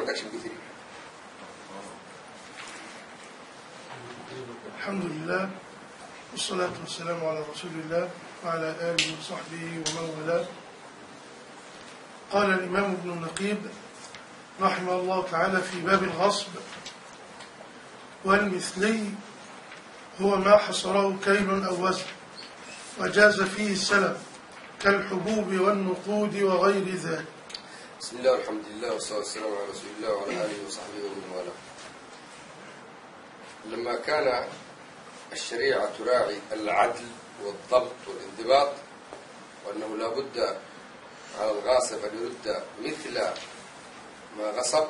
عندكش مثلي. الحمد لله والصلاة والسلام على رسول الله وعلى آله وصحبه ومن والاه. قال الإمام ابن النقيب رحمه الله تعالى في باب الغصب: والمثلي هو ما حصره كيل أو وزن وجاز فيه السلم كالحبوب والنقود وغير ذلك. بسم الله والحمد لله والصلاة والسلام على رسول الله وعلى آله وصحبه ومن والاه. لما كان الشريعة تراعي العدل والضبط والانضباط، وأنه لا بد على الغاصب أن يرد مثل ما غصب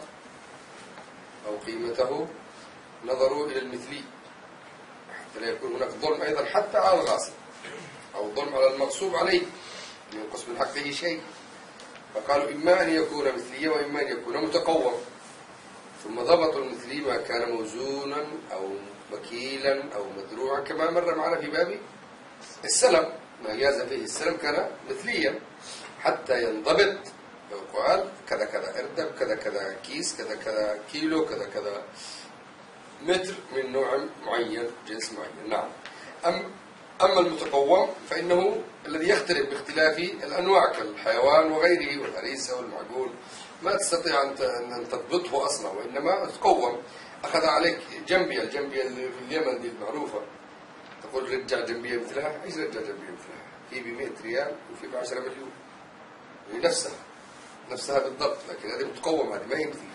أو قيمته، نظروا إلى المثلي حتى لا يكون هناك ظلم أيضا حتى على الغاصب أو ظلم على المغصوب عليه ينقص من حقه شيء، فقالوا إما أن يكون مثليا وإما أن يكون متقوم. ثم ضبطوا المثلي ما كان موزونا أو مكيلا أو مدروعا، كما مر معنا في باب السلم، ما جاز فيه السلم كان مثليا حتى ينضبط. قال كذا كذا اردب، كذا كذا كيس، كذا كذا كيلو، كذا كذا متر من نوع معين، جنس معين. نعم. أما المتقوم فإنه الذي يختلف باختلاف الأنواع كالحيوان وغيره والعريسة والمعقول، ما تستطيع أن تضبطه أصلا، وإنما تقوم. أخذ عليك جنبية، الجنبية اللي في اليمن دي المعروفة، تقول رجع جنبية مثلها، إيش رجع جنبية مثلها؟ في ب100 ريال وفي ب10 مليون، هي نفسها بالضبط، لكن هذه متقوم، هذه ما هي مثلها.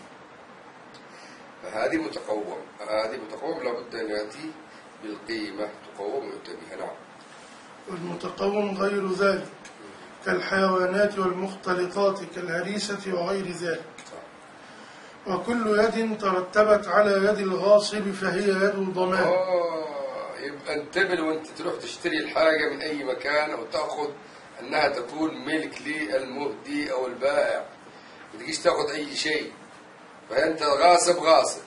فهذه متقوم، هذه متقوم لابد أن يأتي بالقيمة، تقوم ويؤتى بها. نعم. والمتقوم غير ذلك كالحيوانات والمختلطات كالهريسة وغير ذلك. وكل يد ترتبت على يد الغاصب فهي يد ضمان. يبقى انتبه وانت تروح تشتري الحاجة من أي مكان أو تأخذ أنها تكون ملك للمهدي أو البائع، ما تجيش تأخذ أي شيء. فأنت غاصب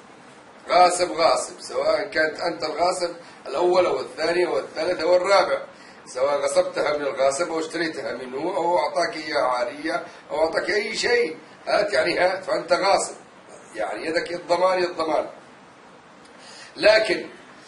غاصب، سواء كانت أنت الغاصب الأول أو الثاني أو الثالث أو الرابع، سواء غصبتها من الغاصب أو اشتريتها منه أو أعطاك إياها عارية أو أعطاك أي شيء، هات يعني هات، فأنت غاصب، يعني يدك الضمان. لكن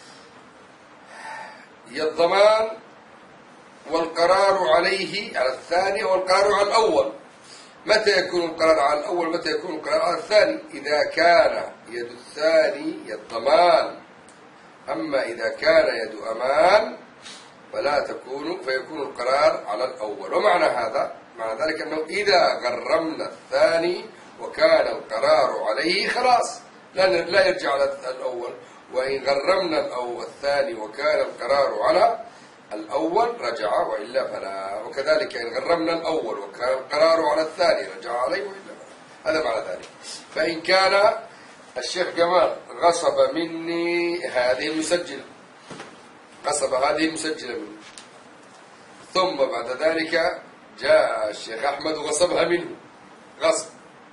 الضمان والقرار عليه على الثاني والقرار على الأول. متى يكون القرار على الأول؟ متى يكون القرار على الثاني؟ إذا كان يد الثاني يد ضمان. أما إذا كان يد أمان فيكون القرار على الأول. ومعنى هذا، معنى ذلك أنه إذا غرمنا الثاني وكان القرار عليه خلاص لا يرجع على الأول، وإن غرمنا الثاني وكان القرار على الأول رجع، وإلا فلا. وكذلك إن غرمنا الأول وكان القرار على الثاني رجع عليه، وإلا فلا. هذا معنى ذلك. فإن كان الشيخ جمال غصب مني هذه المسجلة، مني، ثم بعد ذلك جاء الشيخ أحمد وغصبها منه غصب،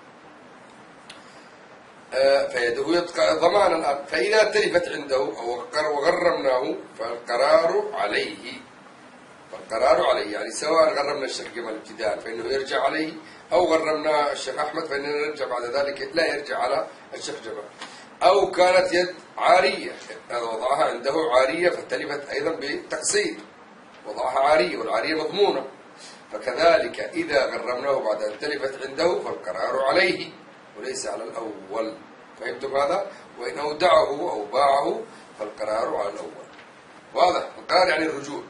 فيده ضمانا الآن. فإذا تلفت عنده أو وغرمناه فالقرار عليه، يعني سواء غرمنا الشيخ جمال ابتداء فإنه يرجع عليه، أو غرمنا الشيخ أحمد فإنه يرجع بعد ذلك، لا يرجع على الشيخ جمال. أو كانت يد عارية، وضعها عنده عارية فتلفت أيضا بتقسيط، وضعها عارية والعارية مضمونة، فكذلك إذا غرمناه بعد أن تلفت عنده فالقرار عليه وليس على الأول. فهمتم هذا؟ وإن أودعه أو باعه فالقرار على الأول. واضح؟ القرار يعني الرجوع.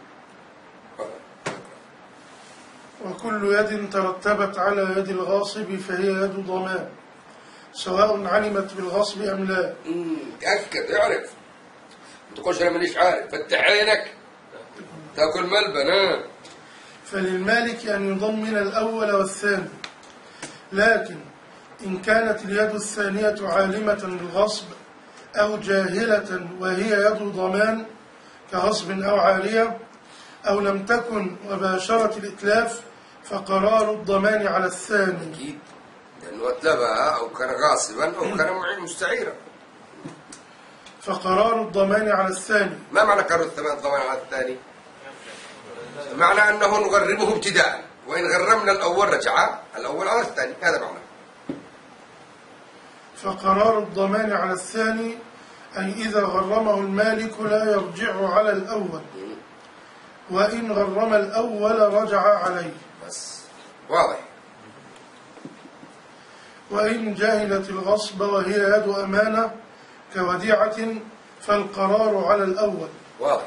وكل يد ترتبت على يد الغاصب فهي يد ضمان سواء علمت بالغصب أم لا. تأكد، اعرف، ما تقولش أنا مانيش عارف، فتح عينك تأكل ملبن. فللمالك أن يضمن الأول والثاني، لكن إن كانت اليد الثانية عالمة بالغصب أو جاهلة وهي يد ضمان كغصب أو عارية، أو لم تكن وباشرت الإتلاف فقرار الضمان على الثاني. أكيد، لأنه أتلفها أو كان غاصبا أو كان مستعيرا. فقرار الضمان على الثاني. ما معنى قرار الضمان على الثاني؟ معنى أنه نغرمه ابتداء، وإن غرمنا الأول رجع الأول على الثاني، هذا معنى. فقرار الضمان على الثاني أي إذا غرمه المالك لا يرجع على الأول، وإن غرم الأول رجع عليه. بس واضح. وإن جهلت الغصب وهي يد أمانة كوديعة فالقرار على الأول. واضح.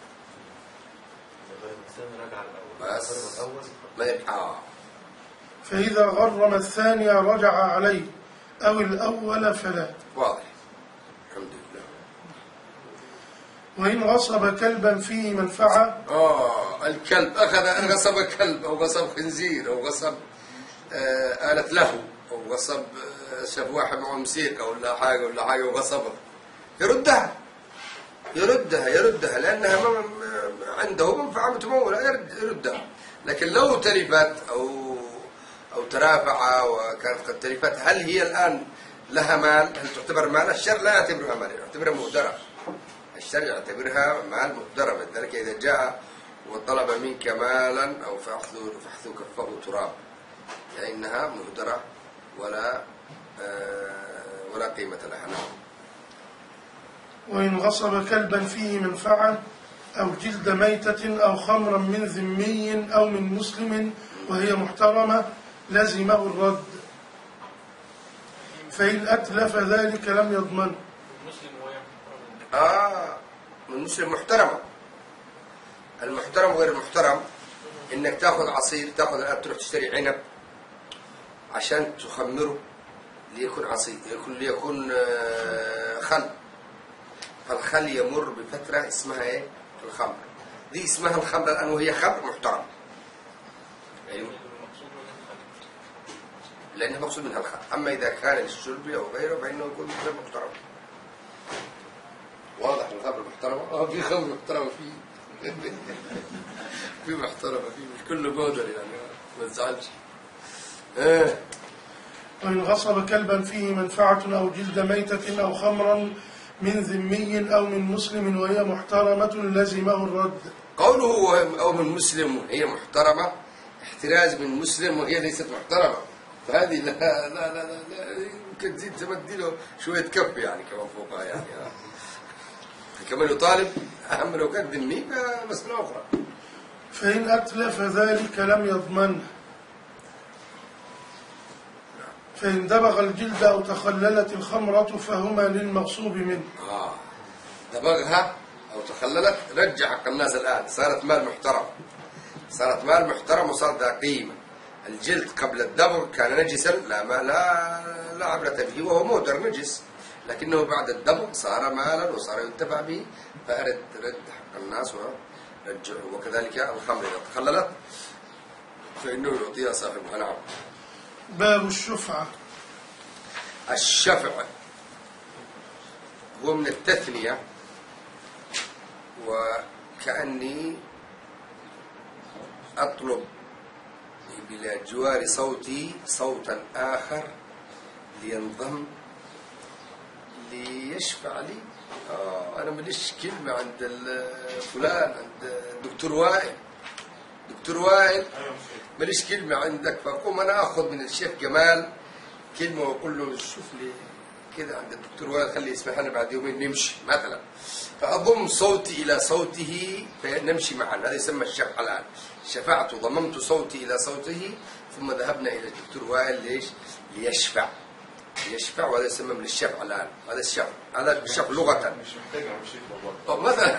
بس ما يبقى. فإذا غرم الثاني رجع عليه أو الأول فلا. واضح. الحمد لله. وإن غصب كلبا فيه منفعة. الكلب غصب كلب أو غصب خنزير أو غصب آلة لهو أو غصب شاف واحد معه موسيقى ولا حاجة وغصبها، يردها لأنها عنده منفعة متمولة، يردها. لكن لو تلفت أو ترافع وكانت قد تلفت، هل هي الآن لها مال؟ هل تعتبر مال؟ الشرع لا يعتبرها مال، يعتبرها مهدرة. الشرع يعتبرها مال مهدرة، لذلك إذا جاء وطلب منك مالا أو فاحثوا كفه تراب، فإنها مهدرة ولا قيمة لها. وإن غصب كلبا فيه منفعة أو جلد ميتة أو خمرا من ذمي أو من مسلم وهي محترمة لزمه الرد، فإن أتلف ذلك لم يضمن. من مسلم محترمة. المحترم غير المحترم إنك تأخذ عصير، تأخذ الآن تروح تشتري عنب عشان تخمره ليكون عصير، ليكون خل. فالخل يمر بفترة اسمها ايه؟ الخمر. دي اسمها الخمر الآن وهي خمر محترم. أيوه. لأنه مقصود منها الخمر. أما إذا كان للشرب أو غيره فإنه يكون غير محترم. واضح الخمر محترمة؟ في خمر محترمة في محترمة مش كله بودر يعني، ما تزعلش. وإن غصب كلبا فيه منفعة أو جلد ميتة أو خمرا من ذمي أو من مسلم وهي محترمة لزمه الرد. قوله أو من مسلم وهي محترمة احتراز من مسلم وهي ليست محترمة، فهذه لا يمكن تزيد تمدي له شوية كف يعني كمان فوقها يعني. كمان يطالب أهم لو كان ذمي فمسألة أخرى. فإن أتلف ذلك لم يضمنه. فإن دبغ الجلد أو تخللت الخمرة فهما للمغصوب منه. دبغها أو تخللت رجع حق الناس الآن، صارت مال محترم وصارت ذا قيمة. الجلد قبل الدبغ كان نجسا لا عبرة به وهو مهدر نجس، لكنه بعد الدبغ صار مالا وصار ينتفع به، فأرد رد حق الناس ورجعه. وكذلك الخمر إذا تخللت فإنه يعطيها صاحبها. نعم. باب الشفعة. الشفع هو من التثنية، وكأني أطلب بلا جوار صوتي صوتا آخر لينضم ليشفع لي. أنا ماليش كلمة عند فلان، عند دكتور وائل ماليش كلمة عندك، فأقوم أنا أخذ من الشيخ جمال كلمة وأقول له شوف لي كده عند الدكتور وائل خلي يسمح لنا بعد يومين نمشي مثلا، فأضم صوتي إلى صوته فنمشي معا. هذا يسمى الشفع الآن. شفعت ضممت صوتي إلى صوته ثم ذهبنا إلى الدكتور وائل ليش؟ ليشفع، وهذا يسمى من الشفع الآن. هذا الشفع، هذا الشفع لغة مش محتاج مثلا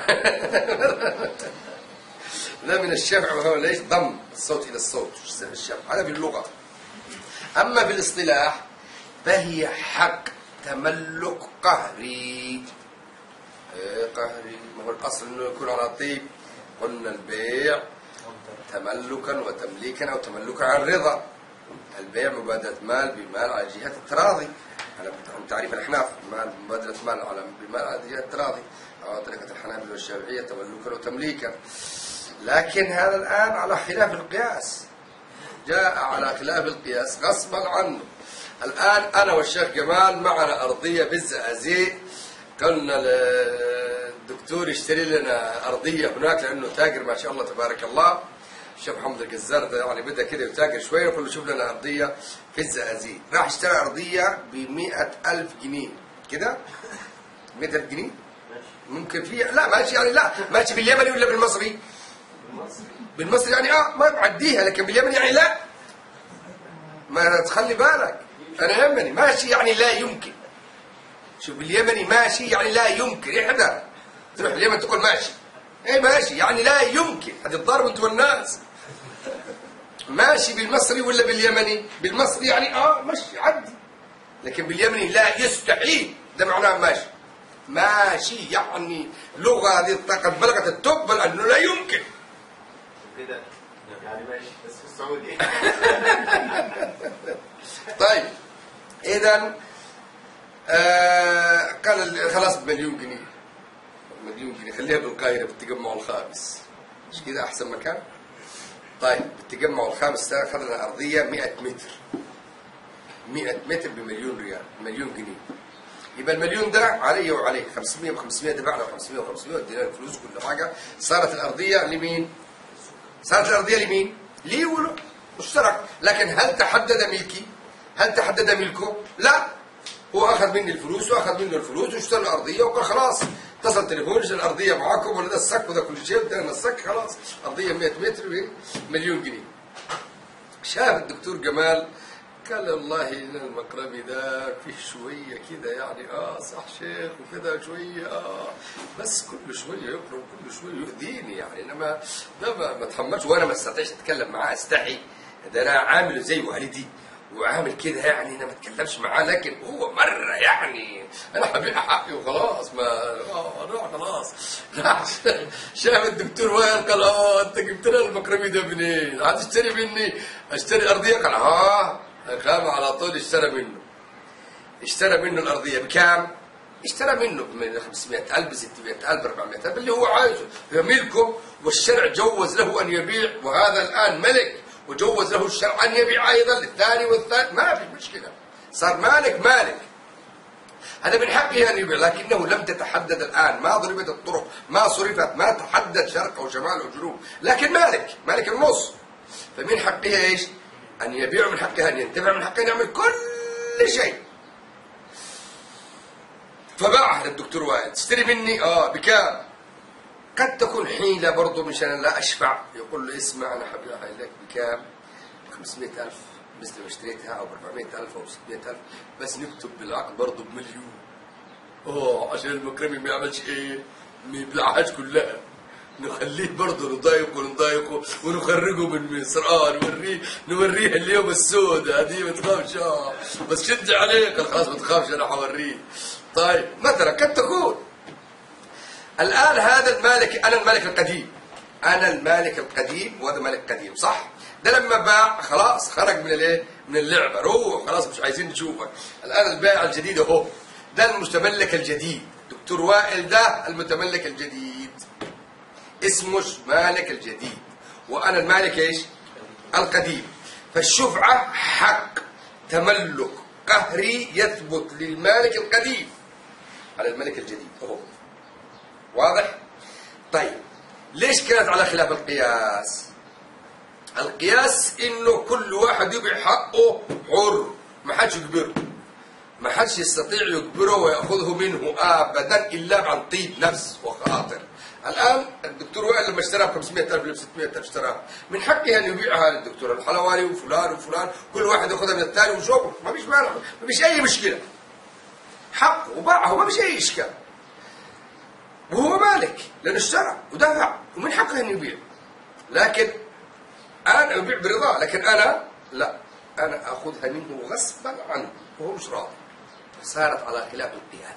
لا، من الشفع وهو ليش؟ ضم الصوت إلى الصوت، الشفع هذا في اللغة. أما في الاصطلاح فهي حق تملك قهري. قهري ما هو الأصل أنه يكون على طيب. قلنا البيع تملكا وتمليكا أو تملكا عن رضا. البيع مبادلة مال بمال على جهة التراضي على تعريف الأحناف، مبادلة مال بمال على جهة التراضي، أو طريقة الحنابلة والشافعية تملكا وتمليكا. لكن هذا الآن على خلاف القياس، جاء على خلاف القياس غصبا عنه. الآن أنا والشيخ جمال معنا أرضية بالزقازيق، قلنا الدكتور يشتري لنا أرضية هناك لأنه تاجر ما شاء الله تبارك الله، الشيخ محمد الجزار ده يعني بدا كده يتاجر شويه وقال له شوف لنا ارضيه في الزقازيق. راح اشترى ارضيه ب 100,000 جنيه كده. 100,000 جنيه ممكن فيها، لا ماشي يعني، لا ماشي باليمني ولا بالمصري؟ بالمصري يعني ما بعديها، لكن باليمني يعني لا. ما تخلي بالك، انا يمني ماشي يعني لا يمكن. شوف باليمني ماشي يعني لا يمكن، احذر تروح اليمن تقول ماشي، ايه ماشي يعني لا يمكن، هتتضاربوا انتوا والناس. ماشي بالمصري ولا باليمني؟ بالمصري يعني ماشي عدي، لكن باليمني لا يستحيل، ده معناه ماشي. ماشي يعني لغة هذه قد بلغت التوب بل انه لا يمكن كده يعني ماشي بس في السعودية. طيب اذا قال خلاص بمليون جنيه. مليون جنيه خليها بالقاهرة بالتجمع الخامس، مش كده احسن مكان؟ طيب بالتجمع الخامس اخذ لنا ارضية 100 متر. 100 متر بمليون ريال، مليون جنيه. يبقى المليون ده علي وعليه 500 ب500 دفعنا 500 و500 ودينا الفلوس كل حاجة. صارت الارضية لمين؟ صارت الارضية لمين؟ لي وله مشترك، لكن هل تحدد ملكي؟ هل تحدد ملكه؟ لا، هو اخذ مني الفلوس واخذ منه الفلوس واشترى الارضيه وقال خلاص، اتصل تليفون الارضيه معاكم ولا ده السك وده كل شيء، ادينا السك خلاص، ارضيه 100 متر بمليون جنيه. شاف الدكتور جمال قال والله المقربي ده فيه شويه كده يعني صح شيخ وكده شويه بس كل شويه يقرب كل شويه يؤذيني يعني، انما ده ما اتحملش وانا ما استطيعش اتكلم معاه، استحي، ده انا عامله زي والدي وعامل كده يعني، انا ما اتكلمش معاه، لكن هو مره يعني انا هبيع حقي وخلاص، ما راح خلاص. راح شاف الدكتور وائل قال انت جبت لنا المقربي ده منين؟ هتشتري مني؟ اشتري ارضيه؟ قال قام على طول اشترى منه الارضيه بكام؟ اشترى منه ب 500,000 ب 600,000 ب 400,000 اللي هو عايزه، هو ملكه والشرع جوز له ان يبيع، وهذا الان ملك وجوز له الشرع ان يبيع ايضا للثاني والثالث، ما في مشكله، صار مالك. هذا من حقه ان يبيع، لكنه لم تتحدد الان، ما ضربت الطرق، ما صرفت، ما تحدد شرق او شمال او جنوب، لكن مالك النص، فمن حقه ايش؟ ان يبيع، من حقه ان ينتفع، من حقه ان يعمل كل شيء. فباعها للدكتور وائل، تشتري مني بكام؟ قد تكون حيلة برضه مشان لا أشفع، يقول له اسمع أنا حبيعها لك بكام؟ ب 500,000 مثل ما اشتريتها، أو ب 400,000 أو 600,000، بس نكتب بالعقد برضه بمليون. عشان المكرمي ما يعملش إيه؟ ما يبلعهاش كلها، نخليه برضه نضايقه ونخرجه من مصر. نوريه اليوم السوداء هذه، ما تخافش بس شد عليه. قال خلاص ما تخافش أنا حوريه. طيب مثلا قد تكون الآن هذا المالك، أنا المالك القديم وهذا مالك قديم، صح؟ ده لما باع خلاص خرج من اللعبة، روح خلاص مش عايزين نشوفك. الآن البائع الجديد أهو، ده المتملك الجديد، دكتور وائل ده المتملك الجديد، اسمه مالك الجديد، وأنا المالك إيش؟ القديم. فالشفعة حق تملك قهري يثبت للمالك القديم على الملك الجديد أهو. واضح؟ طيب ليش كانت على خلاف القياس؟ القياس انه كل واحد يبيع حقه حر، ما حدش يجبره، ما حدش يستطيع يجبره ويأخذه منه ابدا الا عن طيب نفس وخاطر. الان الدكتور وائل لما اشتراها ب 500,000 ولا ب 600,000 اشتراها، من حقه ان يبيعها للدكتور الحلواني وفلان، كل واحد ياخذها من الثاني وشوفه، ما فيش مانع، ما فيش اي مشكله، حقه وباعه ما فيش اي اشكال، وهو مالك لأنه اشترى ودفع ومن حقه أن يبيع. لكن أنا أبيع برضاه، لكن أنا لا، أنا أخذها منه غصبا عنه وهو مش راضي. صارت على خلاف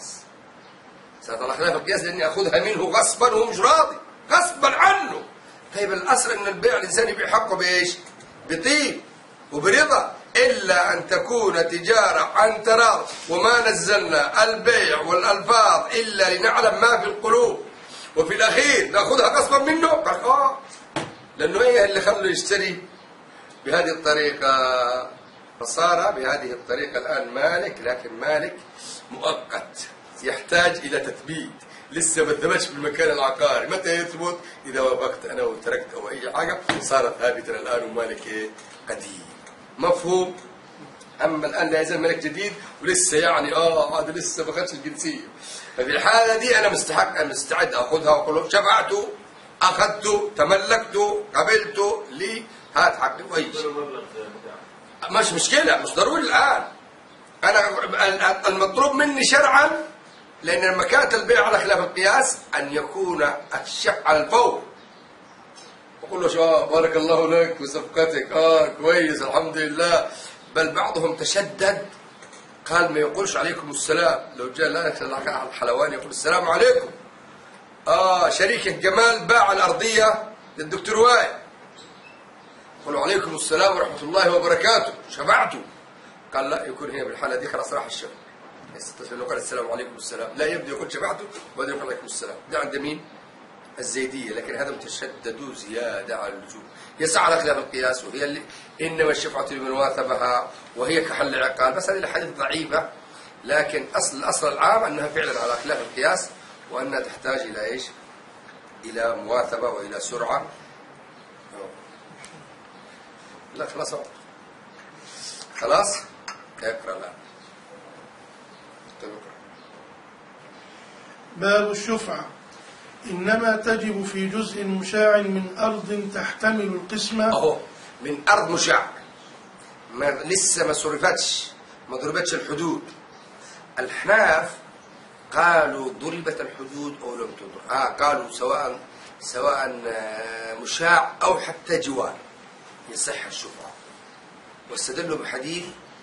القياس، لأني أخذها منه غصبا وهو مش راضي، غصبا عنه. طيب الأصل أن البيع الإنسان يبيع حقه بإيش؟ بطيب وبرضا، إلا أن تكون تجارة عن تراض، وما نزلنا البيع والألفاظ إلا لنعلم ما في القلوب، وفي الأخير نأخذها غصبا منه. قال لأنه إيه اللي خلوا يشتري بهذه الطريقة؟ فصار بهذه الطريقة الآن مالك، لكن مالك مؤقت يحتاج إلى تثبيت، لسه ما ثبتش في المكان العقاري. متى يثبت؟ إذا وافقت أنا وتركت أو أي حاجة صارت ثابتة الآن ومالك إيه؟ قديم. مفهوم؟ أما الآن لا يزال ملك جديد ولسه يعني هذا لسه ما أخذش الجنسية. ففي الحالة دي أنا مستعد أخذها وأقول له شفعته، أخذته، تملكته، قبلته، لي هات حقي وأي شيء. مش مشكلة، مش ضروري الآن. أنا المطلوب مني شرعا، لأن لما كانت البيع على خلاف القياس أن يكون الشفع على الفور. بقول له بارك الله لك وصفقتك، كويس الحمد لله. بل بعضهم تشدد قال ما يقولش عليكم السلام. لو جاء لا الحلواني يقول السلام عليكم. شريك جمال باع الأرضية للدكتور وائل، قالوا عليكم السلام ورحمة الله وبركاته، شفعتوا. قال لا، يكون هنا بالحالة دي خلاص راح الشفع. لأنه قال السلام عليكم السلام، لا يبدو يقول شفعته وبعدين يقول عليكم السلام. ده عند مين؟ الزيدية. لكن هذا تشددوا زيادة على اللزوم، يسعى على خلاف القياس، وهي اللي إنما الشفعة لمن واثبها وهي كحل عقال. بس هذه الأحاديث ضعيفة، لكن الأصل العام أنها فعلا على خلاف القياس، وأنها تحتاج إلى إيش؟ إلى مواثبة وإلى سرعة. لا خلاص خلاص اقرأ الآن. باب الشفعة. إنما تجب في جزء مشاع من أرض تحتمل القسمة. أهو من أرض مشاع، لسه ما صرفتش، ما ضربتش الحدود. الأحناف قالوا ضربت الحدود أو لم تضرب. قالوا سواء مشاع أو حتى جوار يصح الشفعة، واستدلوا بحديث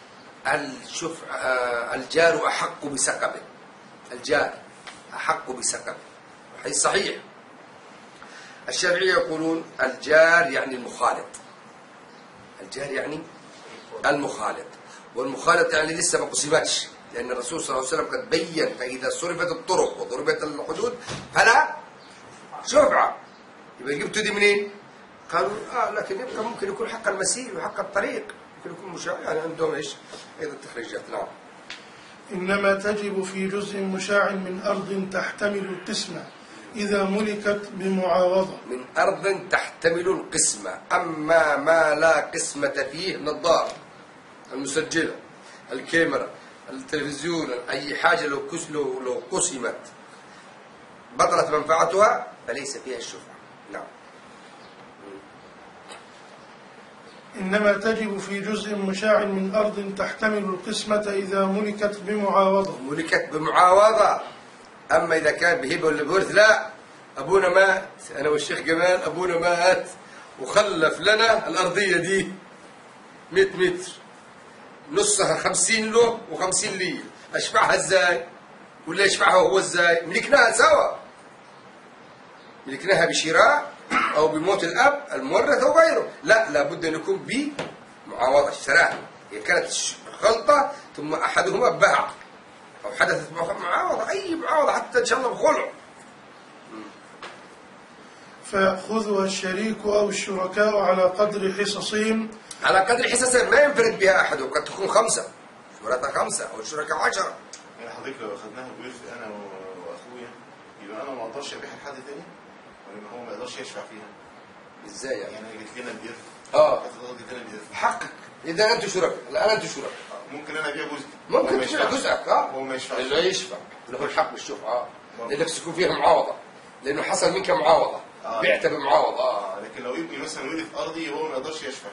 الجار أحق بسقبه. الجار أحق بسقبه، حديث صحيح. الشافعية يقولون الجار يعني المخالط. الجار يعني المخالط، والمخالط يعني لسه ما قسمتش، لأن الرسول صلى الله عليه وسلم قد بين فإذا صرفت الطرق وضربت الحدود فلا شفعة. يبقى جبتوا دي منين؟ قالوا لكن يبقى ممكن يكون حق المسير وحق الطريق، ممكن يكون مشاع، يعني عندهم ايش؟ ايضا تخريجات. نعم. إنما تجب في جزء مشاع من أرض تحتمل القسمة إذا ملكت بمعاوضة. من أرض تحتمل القسمة، أما ما لا قسمة فيه من الدار، المسجلة، الكاميرا، التلفزيون، أي حاجة لو قسمت بطلت منفعتها فليس فيها الشفعة. نعم. إنما تجب في جزء مشاع من أرض تحتمل القسمة إذا ملكت بمعاوضة. ملكت بمعاوضة. أما إذا كان بهبة ولا بورث لا. أبونا مات، أنا والشيخ جمال أبونا مات وخلف لنا الأرضية دي 100 متر، نصها 50 له و50 لي. أشفعها إزاي؟ ولا يشفعها هو إزاي؟ ملكناها سوا، ملكناها بشراء أو بموت الأب المورث أو غيره. لا، لابد أن يكون بمعاوضة، اشتراها. هي كانت غلطة ثم أحدهما باع أو حدثت معاوضة، أي معاوضة حتى إن شاء الله بخلع. فيأخذها الشريك أو الشركاء على قدر حصصهم. على قدر حصصهم، ما ينفرد بها أحد، وقد تكون 5 شركاء 5 أو الشركاء 10. يعني حضرتك لو أخذناها بورث أنا وأخويا يبقى أنا ما أقدرش أبيعها لحد تاني، ولا هو ما يقدرش يشفع فيها؟ إزاي يعني؟ يعني جت لنا بإرث. جت لنا بإرث. حقك إذا أنتم شركاء. الآن أنتم شركاء. ممكن أنا أبيع جزء. ممكن تبيع جزءك. هو ما يشفعش. اللي يشفع له الحق بالشفعة. لأنك تكون فيها معاوضة، لأنه حصل منك معاوضة. بعت بمعاوضة. لكن لو ابني مثلا ورث أرضي هو ما يقدرش يشفع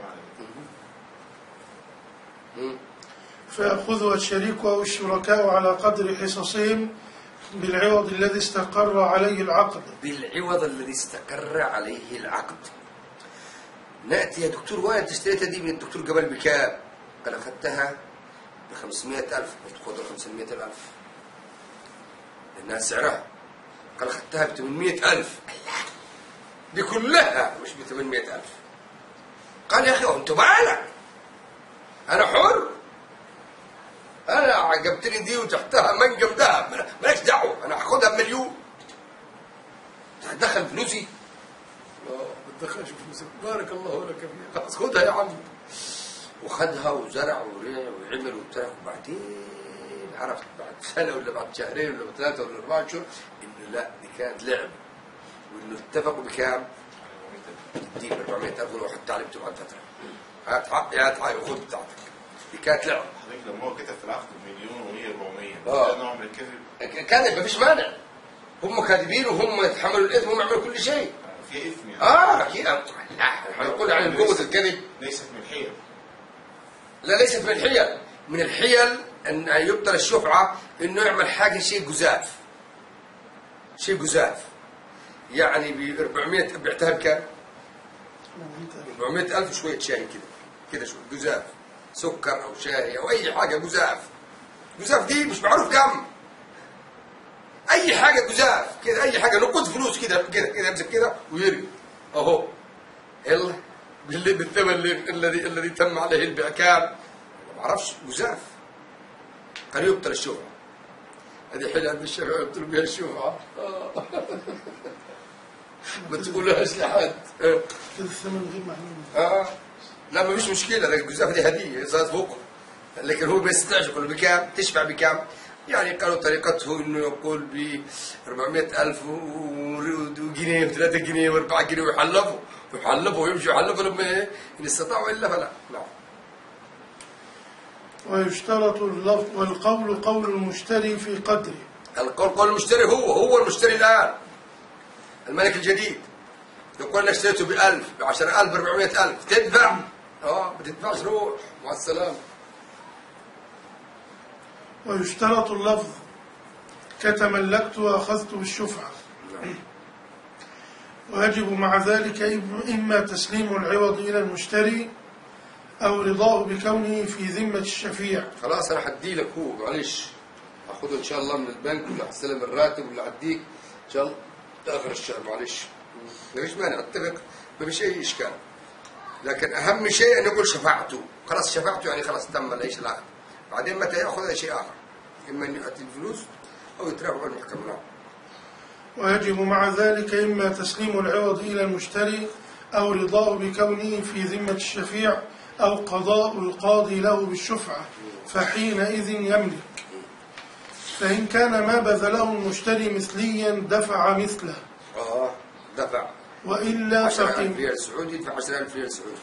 فيها. فيأخذها الشريك أو الشركاء على قدر حصصهم بالعوض الذي استقر عليه العقد. بالعوض الذي استقر عليه العقد. نأتي يا دكتور وائل اشتريتها دي من الدكتور قبل بكام؟ قال أخذتها ب500,000. قلت خذ 500,000 لأنها سعرها. قال أخذتها ب800,000. دي كلها مش ب800,000. قال يا أخي أنت مالك؟ أنا حر، أنا عجبتني دي وتحتها منجم ذهب، مالكش دعوة، أنا هاخدها بمليون. تدخل فلوسي؟ لا ما تدخلش فلوسك، بارك الله لك فيها، خلاص خدها يا عم. وخدها وزرع وعمل وترك، وبعدين عرفت بعد سنة ولا بعد شهرين ولا بعد 3 ولا 4 أشهر إنه لا دي كانت لعبة، وإنه اتفقوا بكام؟ دي 400,000 ولو حتى علمتوا بعد فترة هات حقي هات حقي وخذ بتاعتك. دي كانت لعبة. حضرتك لما هو كتب في العقد بمليون و100 400 آه. ده نوع من الكذب. كان ما فيش مانع، هم كاذبين وهم يتحملوا الإثم وهم يعملوا كل شيء. في إثم يعني. أكيد. لا هنقول عن قوة الكذب. ليست من الحيل. لا ليست من الحيل، من الحيل أن يبطل الشفعة إنه يعمل حاجة شيء جزاف. شيء جزاف. يعني ب 400 بعتها بكام؟ 400,000 شوية شاي كده كده شوية جزاف، سكر أو شاي أو أي حاجة جزاف. جزاف دي مش معروف كم. أي حاجة جزاف كده، أي حاجة نقود فلوس كده كده كده يمسك كده ويرمي أهو. يلا بالثمن الذي تم عليه البيع كام؟ ما أعرفش جزاف. كان يبطل الشفعة. هذه حلوة عند الشافعي يبطلوا بها الشفعة. ما تقولهاش لحد. الثمن غير معلوم. لا ما فيش مشكلة، الجزافة دي هدية صارت فوق، لكن هو بيستعجل يقول بكام؟ تشفع بكام؟ يعني قالوا طريقته انه يقول ب 400,000 وجنيه و3 جنيه و4 جنيه ويحلفوا ويمشوا يحلفوا لما ايه؟ ان استطاعوا الا فلا. نعم. ويشترط اللفظ والقول قول المشتري في قدره. القول قول المشتري، هو المشتري الان. الملك الجديد يقول انا اشتريته ب1000 ب10,000 ب400,000 تدفع؟ ما تدفعش روح مع السلامة. ويشترط اللفظ كتملكت وأخذت بالشفعة. ويجب مع ذلك إما تسليم العوض إلى المشتري أو رضاه بكونه في ذمة الشفيع. خلاص أنا حدي لك هو معلش أخذه إن شاء الله من البنك ولا حسلم الراتب ولا أديك إن شاء الله آخر الشهر معلش. ما فيش مانع اتفق، ما فيش أي إشكال، لكن أهم شيء أن يقول شفعته. خلاص شفعته يعني خلاص تم العيش العقد. بعدين متى يأخذ أي شيء آخر، إما أن يأتي الفلوس أو يترافع المحكمة. ويجب مع ذلك إما تسليم العوض إلى المشتري أو رضاه بكونه في ذمة الشفيع أو قضاء القاضي له بالشفعة، فحينئذ يملك. فإن كان ما بذله المشتري مثليا دفع مثله. دفع. وإلا 10,000 ريال سعودي يدفع 10,000 ريال سعودي.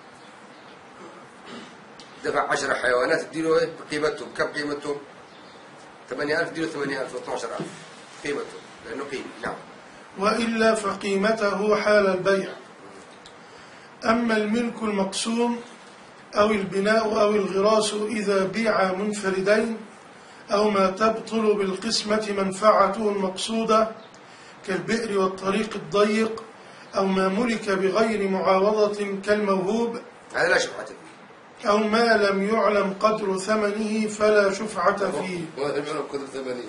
دفع 10 حيوانات اديله ايه بقيمتهم؟ كم قيمتهم؟ 8,000 اديله 8,000 و12,000 قيمتهم لأنه قيمة. نعم. وإلا فقيمته حال البيع. أما الملك المقسوم أو البناء أو الغراس إذا بيع منفردين أو ما تبطل بالقسمة منفعته المقصودة كالبئر والطريق الضيق أو ما ملك بغير معاوضة كالموهوب، هذا لا شفعة فيه. أو ما لم يعلم قدر ثمنه فلا شفعة فيه. ما لم يعلم قدر ثمنه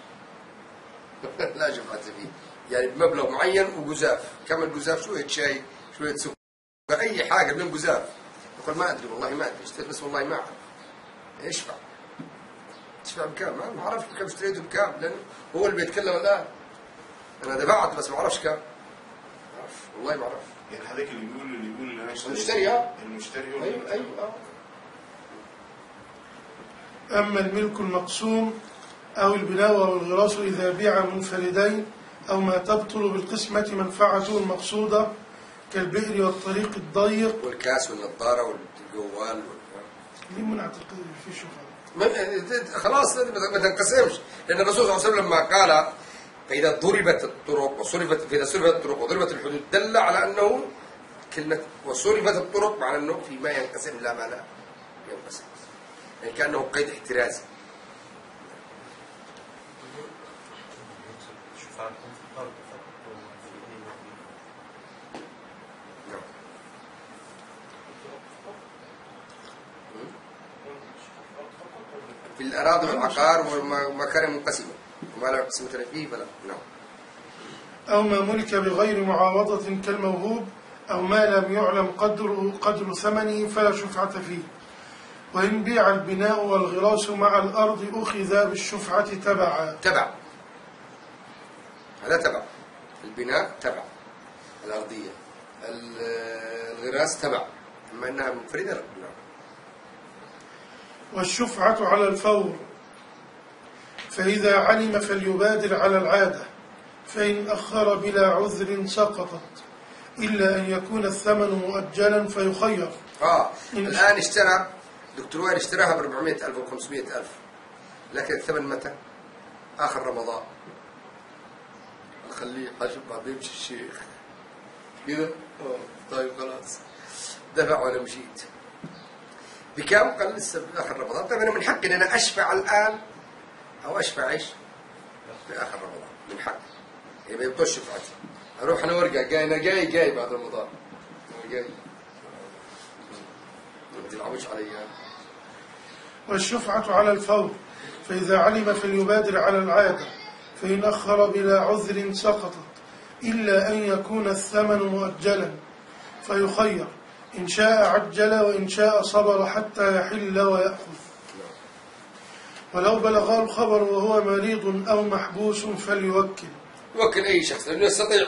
لا شفعة فيه. يعني بمبلغ معين وجزاف. كم الجزاف؟ شوية شاي شوية سكر أي حاجة من جزاف. يقول ما أدري والله ما أدري اشتريت بس والله ما أعرف. اشفع. تشفع بكام؟ ما أعرفش بكام اشتريته بكام، لأنه هو اللي بيتكلم الآن. أنا دفعت بس ما أعرفش كام. والله ما أعرف. يعني حضرتك اللي بيقول اللي أنا اشتريت المشتري المشتري هو أيوه. أما الملك المقسوم أو البناء أو الغراس إذا بيع منفردين أو ما تبطل بالقسمة منفعته المقصودة كالبئر والطريق الضيق والكاس والنظارة والجوال ليه منعت القدر في الشفعة؟ خلاص ما تنقسمش، لأن الرسول صلى الله عليه وسلم لما قال فإذا ضربت الطرق فإذا صرفت الطرق وضربت الحدود دل على أنه كلمة وصرفت الطرق معنى أنه في ما ينقسم لا ما لا ينقسم، يعني كأنه قيد احترازي. في الأراضي والعقار والمكان منقسمة وما لا قسمة فيه فلا. نعم. أو ما ملك بغير معاوضة كالموهوب أو ما لم يعلم قدر ثمنه فلا شفعة فيه. وإن بيع البناء والغراس مع الأرض أخذ بالشفعة تبع. هذا تبع. البناء تبع الأرضية، الغراس تبع، أما أنها منفردة لا. والشفعة على الفور فإذا علم فليبادر على العادة، فإن أخر بلا عذر سقطت، إلا أن يكون الثمن مؤجلا فيخير. الآن اشترى دكتور وائل اشتراها ب 400,000 و 500,000، لكن الثمن متى؟ آخر رمضان. خليه حشب بعد يمشي الشيخ كذا. طيب خلاص دفع وأنا مشيت. بكم؟ قال لسه بآخر رمضان. طيب أنا من حقي إن أنا أشفع الآن أو أشفع إيش؟ بآخر رمضان، من حقي. يبقى يبطش شفعتي. أروح أنا ورقة جاي بعد رمضان. جاي. ما تلعبوش علي. والشفعة على الفور، فإذا علم فليبادر على العادة، فإن أخر بلا عذر سقطت، إلا أن يكون الثمن مؤجلا فيخير، إن شاء عجل وإن شاء صبر حتى يحل ويأخذ. ولو بلغه الخبر وهو مريض أو محبوس فليوكل. يوكل أي شخص لأنه يستطيع.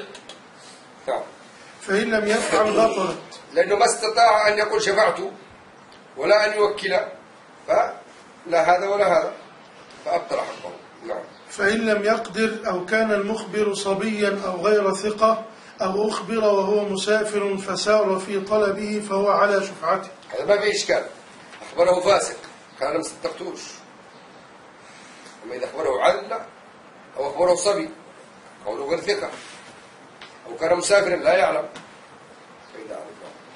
فإن لم يفعل بطلت، لأنه ما استطاع أن يقول شفعته ولا أن يوكل، فلا هذا ولا هذا، فأبطل حقه. نعم. فإن لم يقدر أو كان المخبر صبيا أو غير ثقة أو أخبر وهو مسافر فسار في طلبه فهو على شفعته. هذا ما في إشكال. أخبره فاسق قال ما صدقتوش. أما إذا أخبره عدل لا، أو أخبره صبي قوله غير ثقة، أو كان مسافرا لا يعلم، فإذا عرف.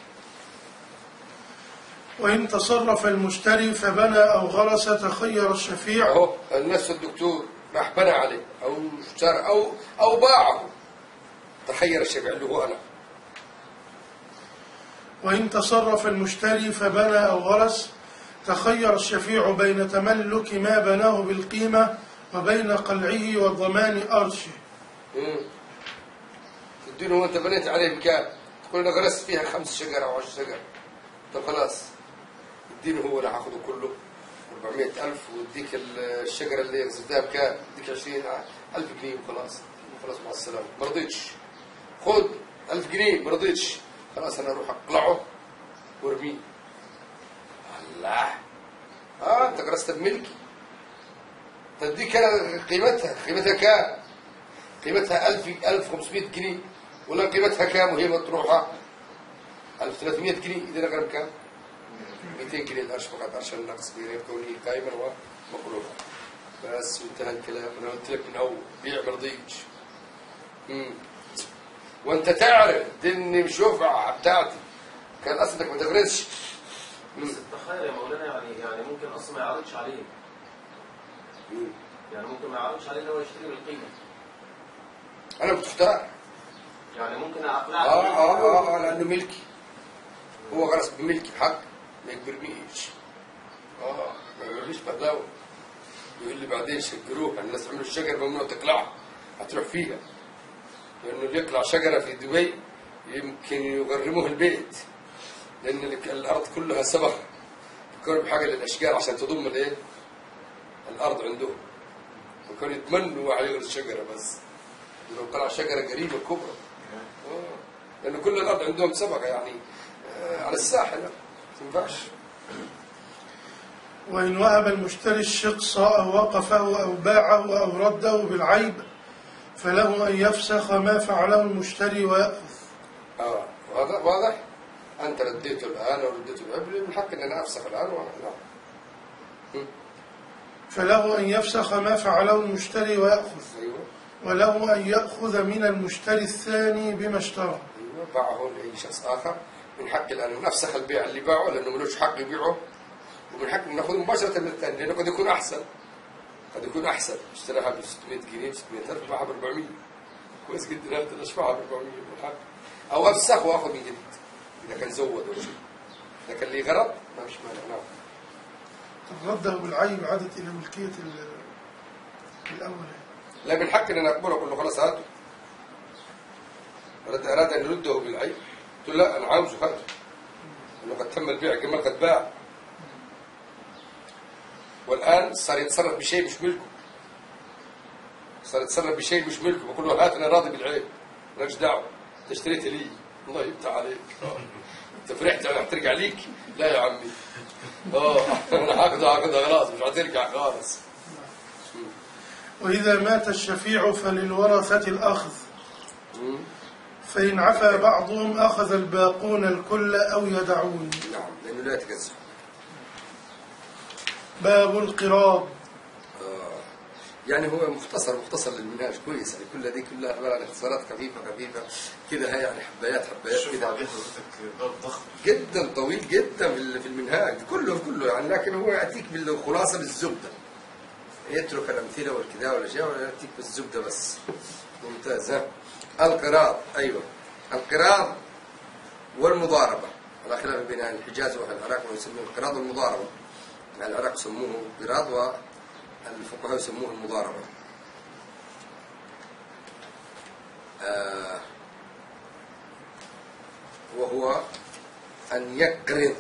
وإن تصرف المشتري فبنى أو غرس تخير الشفيع. أهو النفس الدكتور راح بنى عليه أو اشترى أو باعه، تخير الشفيع اللي هو أنا. وإن تصرف المشتري فبنى أو غرس تخير الشفيع بين تملك ما بناه بالقيمة وبين قلعه وضمان أرشه. تدينه وأنت بنيت عليه بكام؟ تقول أنا غرست فيها 5 شجر أو 10 شجر. طب خلاص ادينه هو اللي هاخده كله 400,000، واديك الشجرة اللي غرستها بكام؟ اديك 20,000 جنيه وخلاص. خلاص مع السلامة. ما رضيتش. خد 1000 جنيه ما رضيتش. خلاص أنا أروح أقلعه وارميه. الله. أنت غرست بملكي. تديك أنا قيمتها كام؟ قيمتها 1500 جنيه، ولا قيمتها كام وهي مطروحة؟ 1300 جنيه. إذا نقرب كام؟ 200 جنيه القرش فقط عشان النقص بين كونه قائما ومقلوبا. بس انتهى الكلام. أنا قلت لك من أول بيع ما رضيتش. وأنت تعرف إني الشفعة بتاعتي كان أصلك ما تغرسش. بس التخير يا مولانا يعني ممكن أصلا ما يعرضش عليه. يعني ممكن ما يعرضش عليه إن هو يشتري بالقيمة. أنا بتختار. يعني ممكن أقلعه. لأنه ملكي. هو غرس بملكي حق ما يكبرنيش. ما يعملوش بغلاوة. يقول لي بعدين شجروها، الناس عملوا الشجر ممنوع تقلعها، هتروح فيها. لأنه اللي يقلع شجرة في دبي يمكن يغرموه البيت، لأن الأرض كلها سبخ. فكانوا بحاجة للأشجار عشان تضم الأرض عندهم. وكانوا يتمنوا واحد يغرس شجرة، بس لو طلع شجرة قريبة كبرى. لأن كل الأرض عندهم سبخة يعني على الساحل، ما تنفعش. وإن وهب المشتري الشقص أو وقفه أو باعه أو رده بالعيب فله أن يفسخ ما فعله المشتري ويأخذ. واضح؟ أنت رديته الآن أو رديته العيب، من حق أن أنا أفسخ الآن فله أن يفسخ ما فعله المشتري ويأخذ. وله أن يأخذ من المشتري الثاني بما اشترى. باعه لأي شخص آخر، من حق الآن نفسخ البيع اللي باعه لأنه ملوش حق يبيعه، ومن حق ناخذ مباشرة من الثاني لأنه قد يكون أحسن. قد يكون أحسن. اشتراها ب 600 جنيه 600,000 باعها ب 400. كويس جدا هذا أشبعها ب 400 من حق. أو أفسخ وآخذ من جديد إذا كان زود أو شيء. لكن اللي غرض ما مش مانع. رده بالعيب عادت إلى ملكية الأول. لا من حق أن أنا أقبله أقول له خلاص هاته. أراد أن يرده بالعيب. قلت له لا أنا عاوزه هاته. إنه قد تم البيع كما قد باع. والآن صار يتصرف بشيء مش ملكه. صار يتصرف بشيء مش ملكه. بقول له هات أنا راضي بالعيب. مالكش دعوة. أنت اشتريت لي. الله يفتح عليك. أنت فرحت أنا هترجع ليك؟ لا يا عمي. أنا هاخدها خلاص مش هترجع خالص. وإذا مات الشفيع فللورثة الأخذ، مم. فإن عفا بعضهم أخذ الباقون الكل أو يدعون. نعم، لأنه لا يتجزأ. باب القراض. يعني هو مختصر للمنهاج كويس، يعني كل هذه كلها عبارة عن اختصارات خفيفة كده، هي يعني حبايات شوف كده عليه حضرتك باب ضخم جدا، طويل جدا في المنهاج كله يعني، لكن هو يأتيك بالخلاصة بالزبدة، يترك الأمثلة والكذا والأشياء ويأتيك بالزبدة بس. ممتاز. ها، القراض. أيوة، القراض والمضاربة على خلاف بين أهل الحجاز وأهل العراق، ويسمون القراض والمضاربة. أهل العراق يسموه القراض والفقهاء يسموه المضاربة. وهو أن يقرض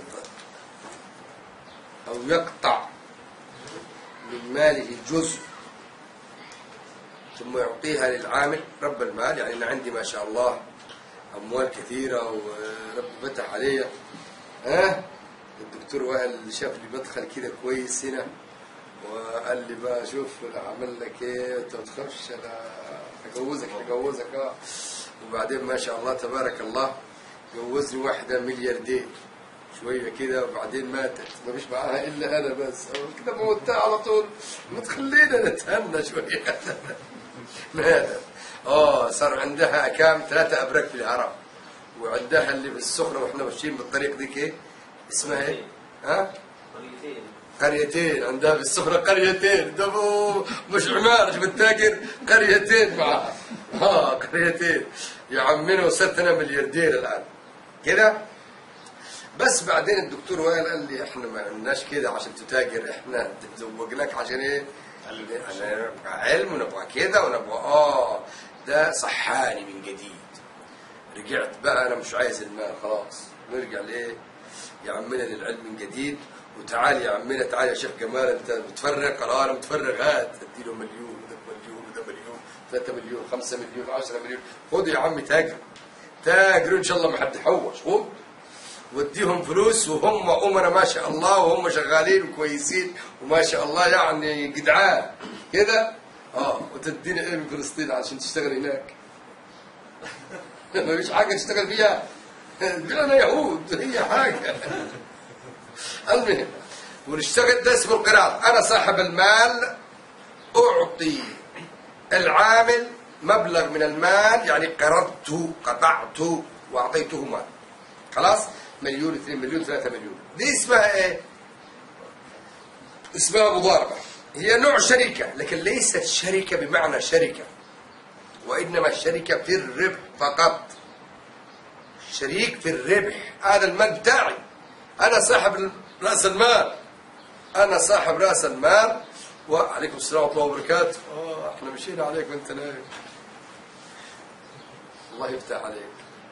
أو يقطع من ماله جزء ثم يعطيها للعامل رب المال. يعني أنا عندي ما شاء الله أموال كثيرة ورب فتح علي، الدكتور وائل شاف لي مدخل كده كويس هنا وقال لي بقى شوف أعمل لك إيه، أنت ما تخافش أنا هجوزك. وبعدين ما شاء الله تبارك الله جوزني واحدة ملياردير شوية كده، وبعدين ماتت ما فيش معاها إلا أنا بس، كده موتها على طول، ما تخلينا نتهنى شوية. ماتت. صار عندها كام 3 أبراج في الهرم، وعندها اللي بالسخنة واحنا ماشيين بالطريق دي كيف اسمها ايه؟ قريتين. عندها بالسخنة قريتين، ده مش عمارة مش بالتاجر، قريتين معها. قريتين يا عمنا، وصرت انا ملياردير الان كده. بس بعدين الدكتور وائل قال لي احنا ما عملناش كده عشان تتاجر، احنا زوجناك عشان ايه؟ نبغى علم ونبغى كده ونبغى ده صحاني من جديد. رجعت بقى انا مش عايز المال خلاص، نرجع ليه يا عمنا للعلم من جديد. وتعال يا عمنا، تعال يا شيخ جمال، انت متفرغ؟ قال انا متفرغ، هات اديله مليون وده مليون وده مليون 3 مليون 5 مليون 10 مليون، خد يا عمي تاجر ان شاء الله ما حد يحوش، خد وديهم فلوس وهم أمنا ما شاء الله، وهم شغالين وكويسين وما شاء الله يعني جدعان كده. وتديني ايه من فلسطين عشان تشتغل هناك؟ ما فيش حاجه تشتغل فيها، انا يهود هي حاجه. المهم ونشتغل، ده اسمه القراض. انا صاحب المال اعطي العامل مبلغ من المال، يعني قرضته قطعته واعطيته مال، خلاص 1 مليون 2 مليون 3 مليون. دي اسمها ايه؟ اسمها مضاربة. هي نوع شركة، لكن ليست شركة بمعنى شركة، وإنما الشركة في الربح فقط. شريك في الربح، هذا المال بتاعي، أنا صاحب رأس المال، أنا صاحب رأس المال. وعليكم السلام ورحمة الله وبركاته. احنا مشينا عليك وانت نايم، الله يفتح عليك.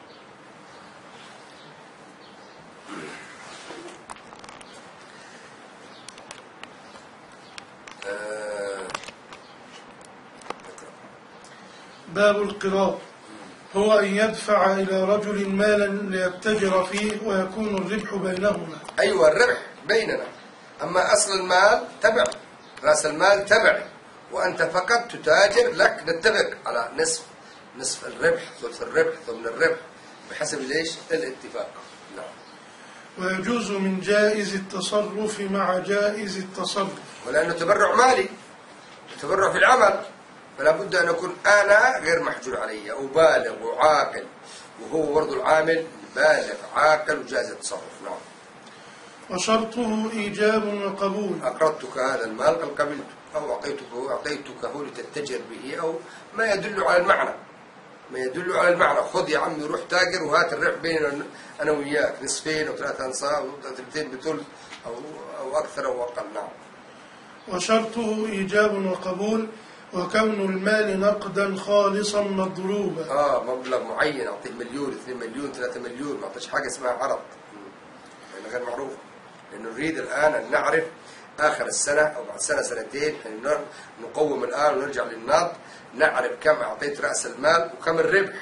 باب القراض. هو أن يدفع إلى رجل مالا ليتجر فيه ويكون الربح بينهما. أيوة، الربح بيننا، أما أصل المال تبع، رأس المال تبع، وأنت فقط تتاجر، لك نتفق على نصف الربح، ثلث الربح، ثمن الربح، بحسب ليش الاتفاق. نعم. ويجوز من جائز التصرف مع جائز التصرف، ولأنه تبرع مالي، تبرع في العمل، فلا بد أن أكون أنا غير محجور علي، وبالغ وعاقل، وهو برضو العامل بالغ عاقل وجائز التصرف. نعم. وشرطه إيجاب وقبول. أقرضتك هذا المال قد قبلته، أو أعطيتكه لتتجر به، أو ما يدل على المعنى، خذ يا عمي روح تاجر وهات الربح بيننا أنا وياك، نصفين أو 3 أنصاف أو 2 بثلث أو أكثر أو أقل. نعم. وشرطه إيجاب وقبول، وكون المال نقدا خالصا مضروبا. مبلغ معين، أعطيه 1 مليون 2 مليون 3 مليون، ما أعطيش حاجة اسمها عرض، يعني غير معروف. لأنه نريد الآن أن نعرف آخر السنة أو بعد سنة سنتين، نقوم الآن ونرجع للنقد، نعرف كم أعطيت رأس المال وكم الربح.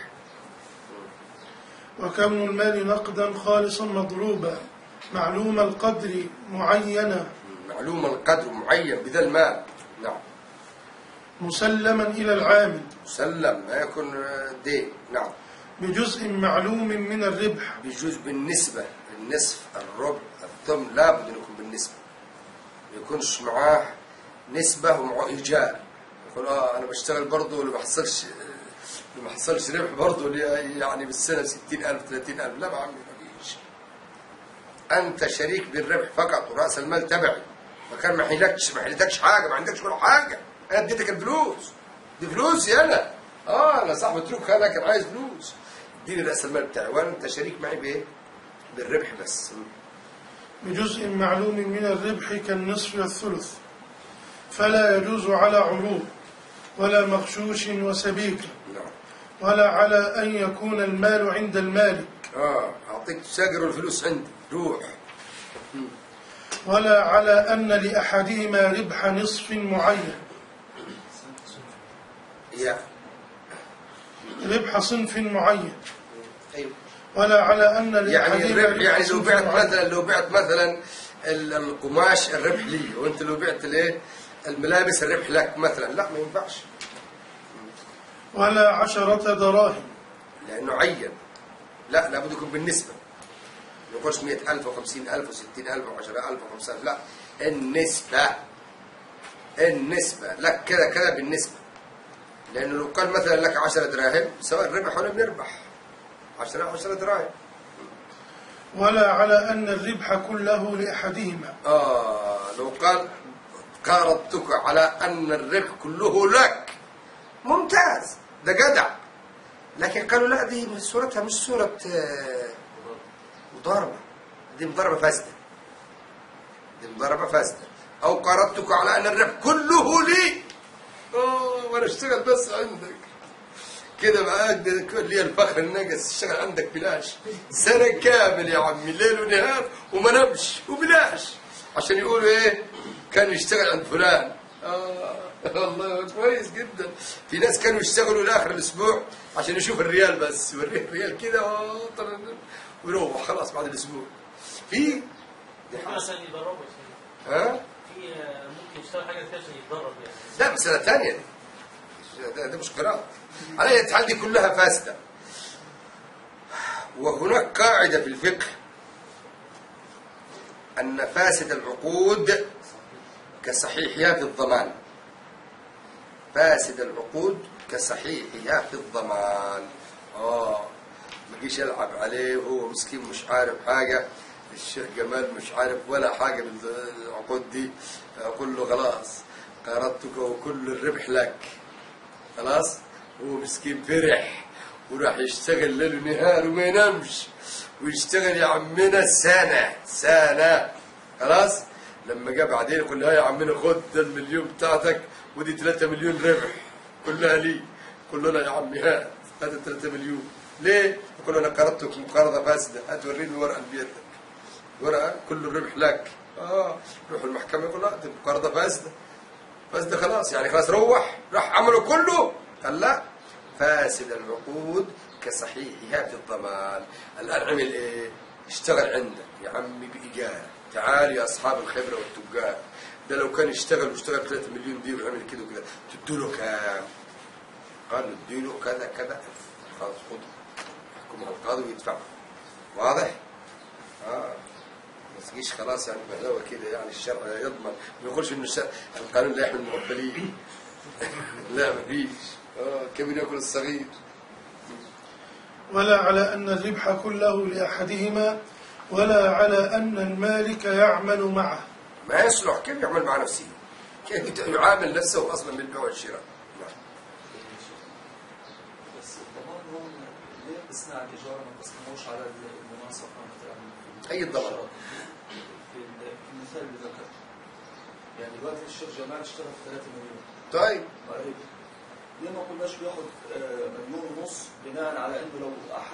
وكون المال نقدا خالصا مضروبا، معلوم القدر معينا. معلوم القدر معين بذا المال. نعم. مسلما إلى العامل مسلم ما يكون دين. نعم. بجزء معلوم من الربح. بجزء بالنسبة، النصف، الربع، الثمن، لابد أن يكون بالنسبة، ما يكونش معاه نسبة ومعاه إيجار. يقول أنا بشتغل برضه واللي ما حصلش ربح برضه يعني بالسنة 60,000 30,000. لا يا عمي، ما فيش. أنت شريك بالربح فقط، ورأس المال تبعي. فكان ما حيلتكش حاجة، ما عندكش ولا حاجة. أنا اديتك الفلوس، دي فلوسي أنا. أنا صاحب اترك، أنا كان عايز فلوس، اديني رأس المال بتاعي، وأنت شريك معي بإيه؟ بالربح بس. بجزء معلوم من الربح كالنصف والثلث، فلا يجوز على عروض ولا مغشوش وسبيكة، ولا على أن يكون المال عند المالك. أعطيك تساجر الفلوس عندي، روح. ولا على أن لأحدهما ربح نصف معين، ربح صنف معين. أيوه. ولا على أن يعني الربح، يعني لو بعت مثلا القماش الربح لي، وانت لو بعت الملابس الربح لك مثلا، لا ما ينفعش. ولا 10 دراهم، لانه عين. لا، لابد يكون بالنسبه، ما يقولش 100,000 و50,000 و60,000 و10,000 و5,000. لا، النسبه لك كذا بالنسبه. لانه لو قال مثلا لك 10 دراهم، سواء ربح ولا بنربح 10 دراهم. ولا على أن الربح كله لأحدهما. لو قال قارضتك على أن الربح كله لك، ممتاز، ده جدع. لكن قالوا لا، دي صورتها مش صورة مضاربة، دي مضاربة فاسدة. أو قارضتك على أن الربح كله لي، وأنا اشتغل بس عندك كده معاك، ده لي الفخر النقص، اشتغل عندك بلاش سنة كامل يا عمي، ليل ونهار وما نمش وبلاش، عشان يقولوا ايه؟ كان يشتغل عند فلان. والله كويس جدا. في ناس كانوا يشتغلوا لاخر الاسبوع عشان يشوف الريال بس، يوريه الريال كده ويروح خلاص بعد الاسبوع. في عشان يدربوا. في ممكن يشتغل حاجه كده عشان يتدرب يعني. لا، مسألة ثانية دي مش قراءة. على أي حال دي كلها فاسدة. وهناك قاعدة في الفقه أن فاسد العقود كصحيحها في الضمان. فاسد العقود كصحيحها في الضمان. ما جيش يلعب عليه وهو مسكين مش عارف حاجة، الشيخ جمال مش عارف ولا حاجة من العقود دي، أقول له خلاص قرضتك وكل الربح لك. خلاص، هو مسكين فرح وراح يشتغل ليل ونهار وما ينامش، ويشتغل يا عمنا سنة. خلاص، لما جاء بعدين يقول له يا عمنا خد المليون بتاعتك، ودي 3 مليون ربح كلها لي. يقول له لا يا عمي، هات 3 مليون. ليه؟ يقول له انا قرضتك مقارضة فاسدة، هات وريني الورقة اللي بيدك، ورقة كل الربح لك. روح المحكمة يقول لا، دي مقارضة فاسدة خلاص، يعني خلاص راح عمله كله. قال لا، فاسد العقود كصحيحها في الضمان. الآن عمل ايه؟ اشتغل عندك يا عمي بإيجار. تعال يا أصحاب الخبرة والتجار، ده لو كان يشتغل 3 مليون دي وعمل كده وكده، تدوله كام؟ قال نديله كذا. خلاص خد، يحكمها القاضي ويدفعه. واضح؟ ما تجيش خلاص يعني بهلوة كده، يعني الشرع يضمن، ما يقولش إن القانون لا يحمي المغفلين. لا، ما فيش. كبير يأكل الصغير. ولا على أن الربح كله لأحدهما، ولا على أن المالك يعمل معه. ما يصلح. كيف يعمل مع نفسه؟ كيف يعامل نفسه أصلا بالبيع والشراء؟ بس الضمان هو ليه بصنع الإيجار ما بصنعوش على المناصفة مثلا؟ أي الضمان؟ في المثال اللي ذكرته، يعني دلوقتي الشيخ جمال اشترى في 3 مليون. طيب ليه ما كناش بياخد 1.5 مليون بناء على انه لو احد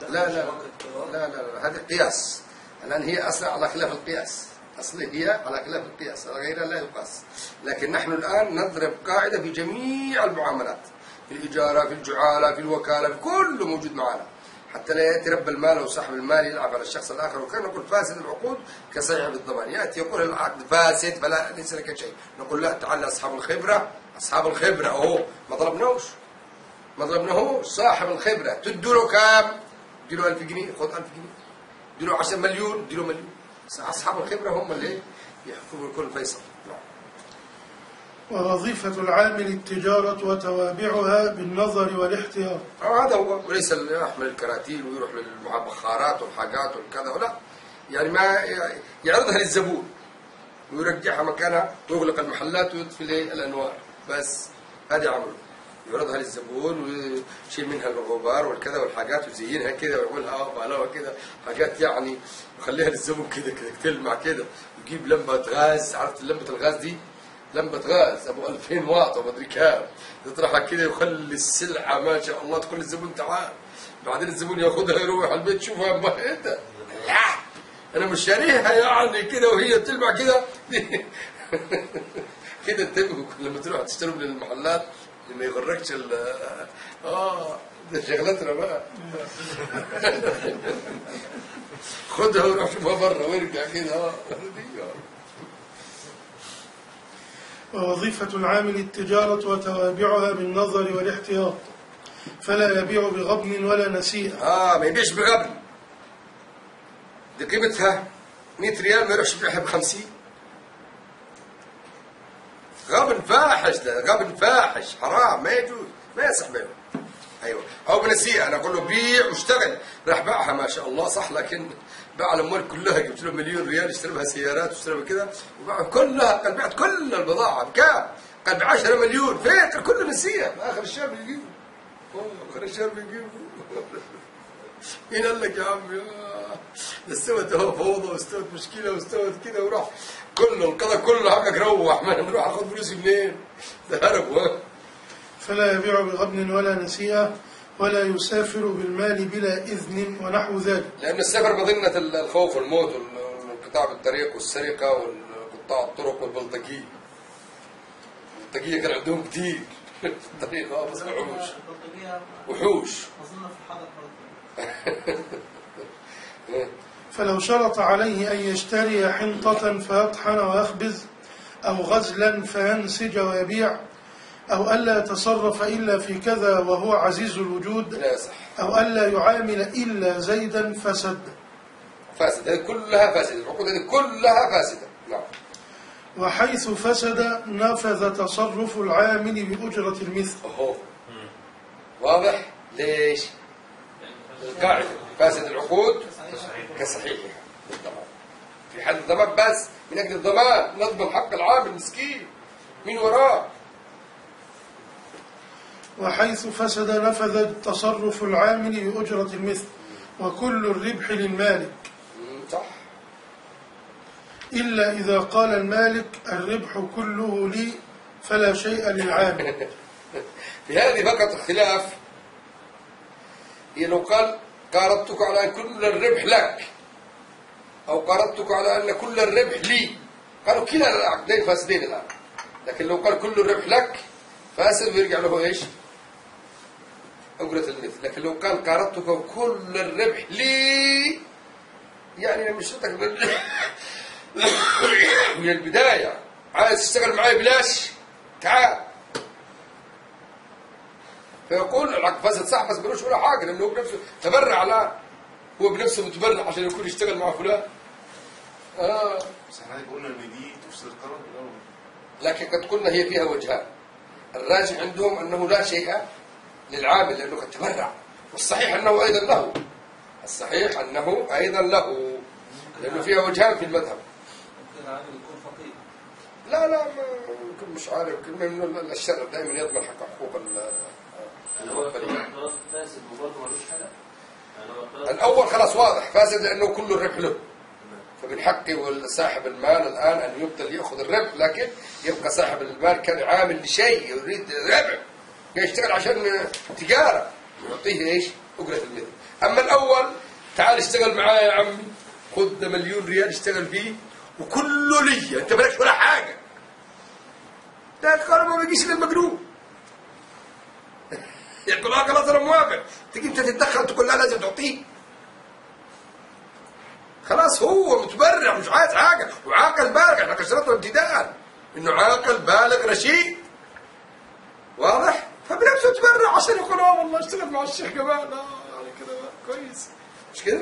لا، هذا قياس. الآن هي أصلا على خلاف القياس، هي على خلاف القياس، على غيرها لا يقاس. لكن نحن الآن نضرب قاعدة في جميع المعاملات، في الإجارة، في الجعالة، في الوكالة، في كله موجود معنا، حتى لا يأتي رب المال أو صاحب المال يلعب على الشخص الآخر. وكان نقول فاسد العقود كصحيح بالضمان. يأتي يقول العقد فاسد فلا ليس لك شيء، نقول لا، تعال أصحاب الخبرة أصحاب الخبرة أهو ما ضربناهوش صاحب الخبرة تدوا له كام؟ تدوا له 1000 جنيه خذ 1000 جنيه، تدوا له 10 مليون تدوا له مليون. أصحاب الخبرة هم اللي يحكموا الكل فيصل. ووظيفة العامل التجارة وتوابعها بالنظر والاحتياط. هذا هو، وليس اللي يحمل الكراتين ويروح للبخارات والحاجات والكذا ولا، يعني ما يعرضها للزبون ويرجعها مكانها ويغلق المحلات ويطفي الأنوار بس. هذا عمله، يعرضها للزبون ويشيل منها الغبار والكذا والحاجات ويزينها كذا ويعملها بقلاوة كذا حاجات يعني، ويخليها للزبون كذا تلمع كذا، ويجيب لمبة غاز. عرفت لمبة الغاز دي؟ لمبة غاز ابو 2000 واط وما ادري كام، يطرحها كذا ويخلي السلعة ما شاء الله تقول للزبون تعال، بعدين الزبون ياخذها يروح على البيت شوفها انت لا انا مش شاريها يعني كذا وهي بتلمع كذا كده. انتبهوا لما تروح تشتروا من المحلات ما يغركش ده شغلتنا بقى خدها وروح شوفها بره وارجع كده. ووظيفة العامل التجارة وتوابعها بالنظر والاحتياط، فلا يبيع بغبن ولا نسيئة. ما يبيعش بغبن، دي قيمتها 100 ريال ما يروحش يبيعها ب50. غبن فاحش، ده غبن فاحش حرام ما يجوز، ما يصح بيعه. ايوه، او بنسيئة، انا اقول له بيع واشتغل، راح باعها ما شاء الله صح، لكن باع الاموال كلها، جبت له 1,000,000 ريال اشترى بها سيارات واشترى بها كذا وباعها كلها. قال بعت كل البضاعه بكام؟ قال ب10 مليون. فين؟ قال كله نسيئة، اخر الشهر بيجيبه، اخر الشهر بيجيبه. مين قال لك يا عمي؟ استوت اهو فوضى واستوت مشكله واستوت كذا وراح كله القضاء كله حقك روح، ما نروح اخذ فلوسي منين؟ ده هرب. فلا يبيع بغبن ولا نسيئة، ولا يسافر بالمال بلا إذن ونحو ذلك. لأن السفر مظنة الخوف والموت والانقطاع بالطريق والسرقة والقطاع الطرق والبلطجية. البلطجية كان عندهم كتير في الطريق بس وحوش. أظن في الحدث فلو شرط عليه أن يشتري حنطة فيطحن ويخبز، أو غزلا فينسج ويبيع، أو ألا يتصرف إلا في كذا وهو عزيز الوجود، لا يصح. أو ألا يعامل إلا زيدا، فسد. فاسد، هذه كلها فاسدة، العقود هذه كلها فاسدة. نعم. وحيث فسد نفذ تصرف العامل بأجرة المثل. واضح؟ ليش؟ القاعدة فاسد العقود كصحيحها بالضمان. في حال الضمان بس من أجل الضمان، نضمن حق العامل المسكين من وراه. وحيث فسد نفذ تصرف العامل بأجرة المثل، وكل الربح للمالك. صح. إلا إذا قال المالك الربح كله لي فلا شيء للعامل. في هذه فقط الخلاف، هي لو قال قارضتك على أن كل الربح لك، أو قارضتك على أن كل الربح لي، قالوا كلا العقدين فاسدين الآن. لكن لو قال كل الربح لك فاسد ويرجع له إيش؟ أجرة المثل. لكن لو قال قارضتك وكل الربح لي، يعني مش شرطك من البداية عايز تشتغل معي بلاش تعال، فيقول العقد فاسد صح بس بلوش ولا حاجة، لأنه هو بنفسه تبرع، لا هو بنفسه متبرع عشان يكون يشتغل مع فلان. بس احنا قلنا ان دي تفسد القرار الاول. لكن قد قلنا هي فيها وجهان، الراجح عندهم أنه لا شيء للعامل لأنه قد تبرع، والصحيح أنه أيضا له، الصحيح أنه أيضا له، لأنه فيها وجهان في المذهب. ممكن العامل يكون فقير. لا يمكن مش عارف، كلمة من الشرع دائما يضمن حقوق الاقتراض فاسد وبرضه ملوش حل. الأول خلاص واضح فاسد لأنه كل الربح له، فمن حقه صاحب المال الآن أن يبطل يأخذ الربح، لكن يبقى صاحب المال كان عامل لشيء يريد ربح، يشتغل عشان تجارة، يعطيه إيش؟ أجرة المثل. أما الأول تعال اشتغل معايا يا عمي، خذ 1,000,000 ريال اشتغل فيه وكله لي، أنت مالكش ولا حاجة. ده القانون ما بيجيش للمجنون. يقول خلاص أنا موافق، تيجي أنت تتدخل تقول لا لازم تعطيه. خلاص هو متبرع مش عايز حاجة، وعاقل بالغ، احنا كشرطنا ابتداء انه عاقل بالغ رشيد، واضح؟ فبنفسه تبرع عشان يقول والله اشتغل مع الشيخ كمان يعني كده كويس مش كده؟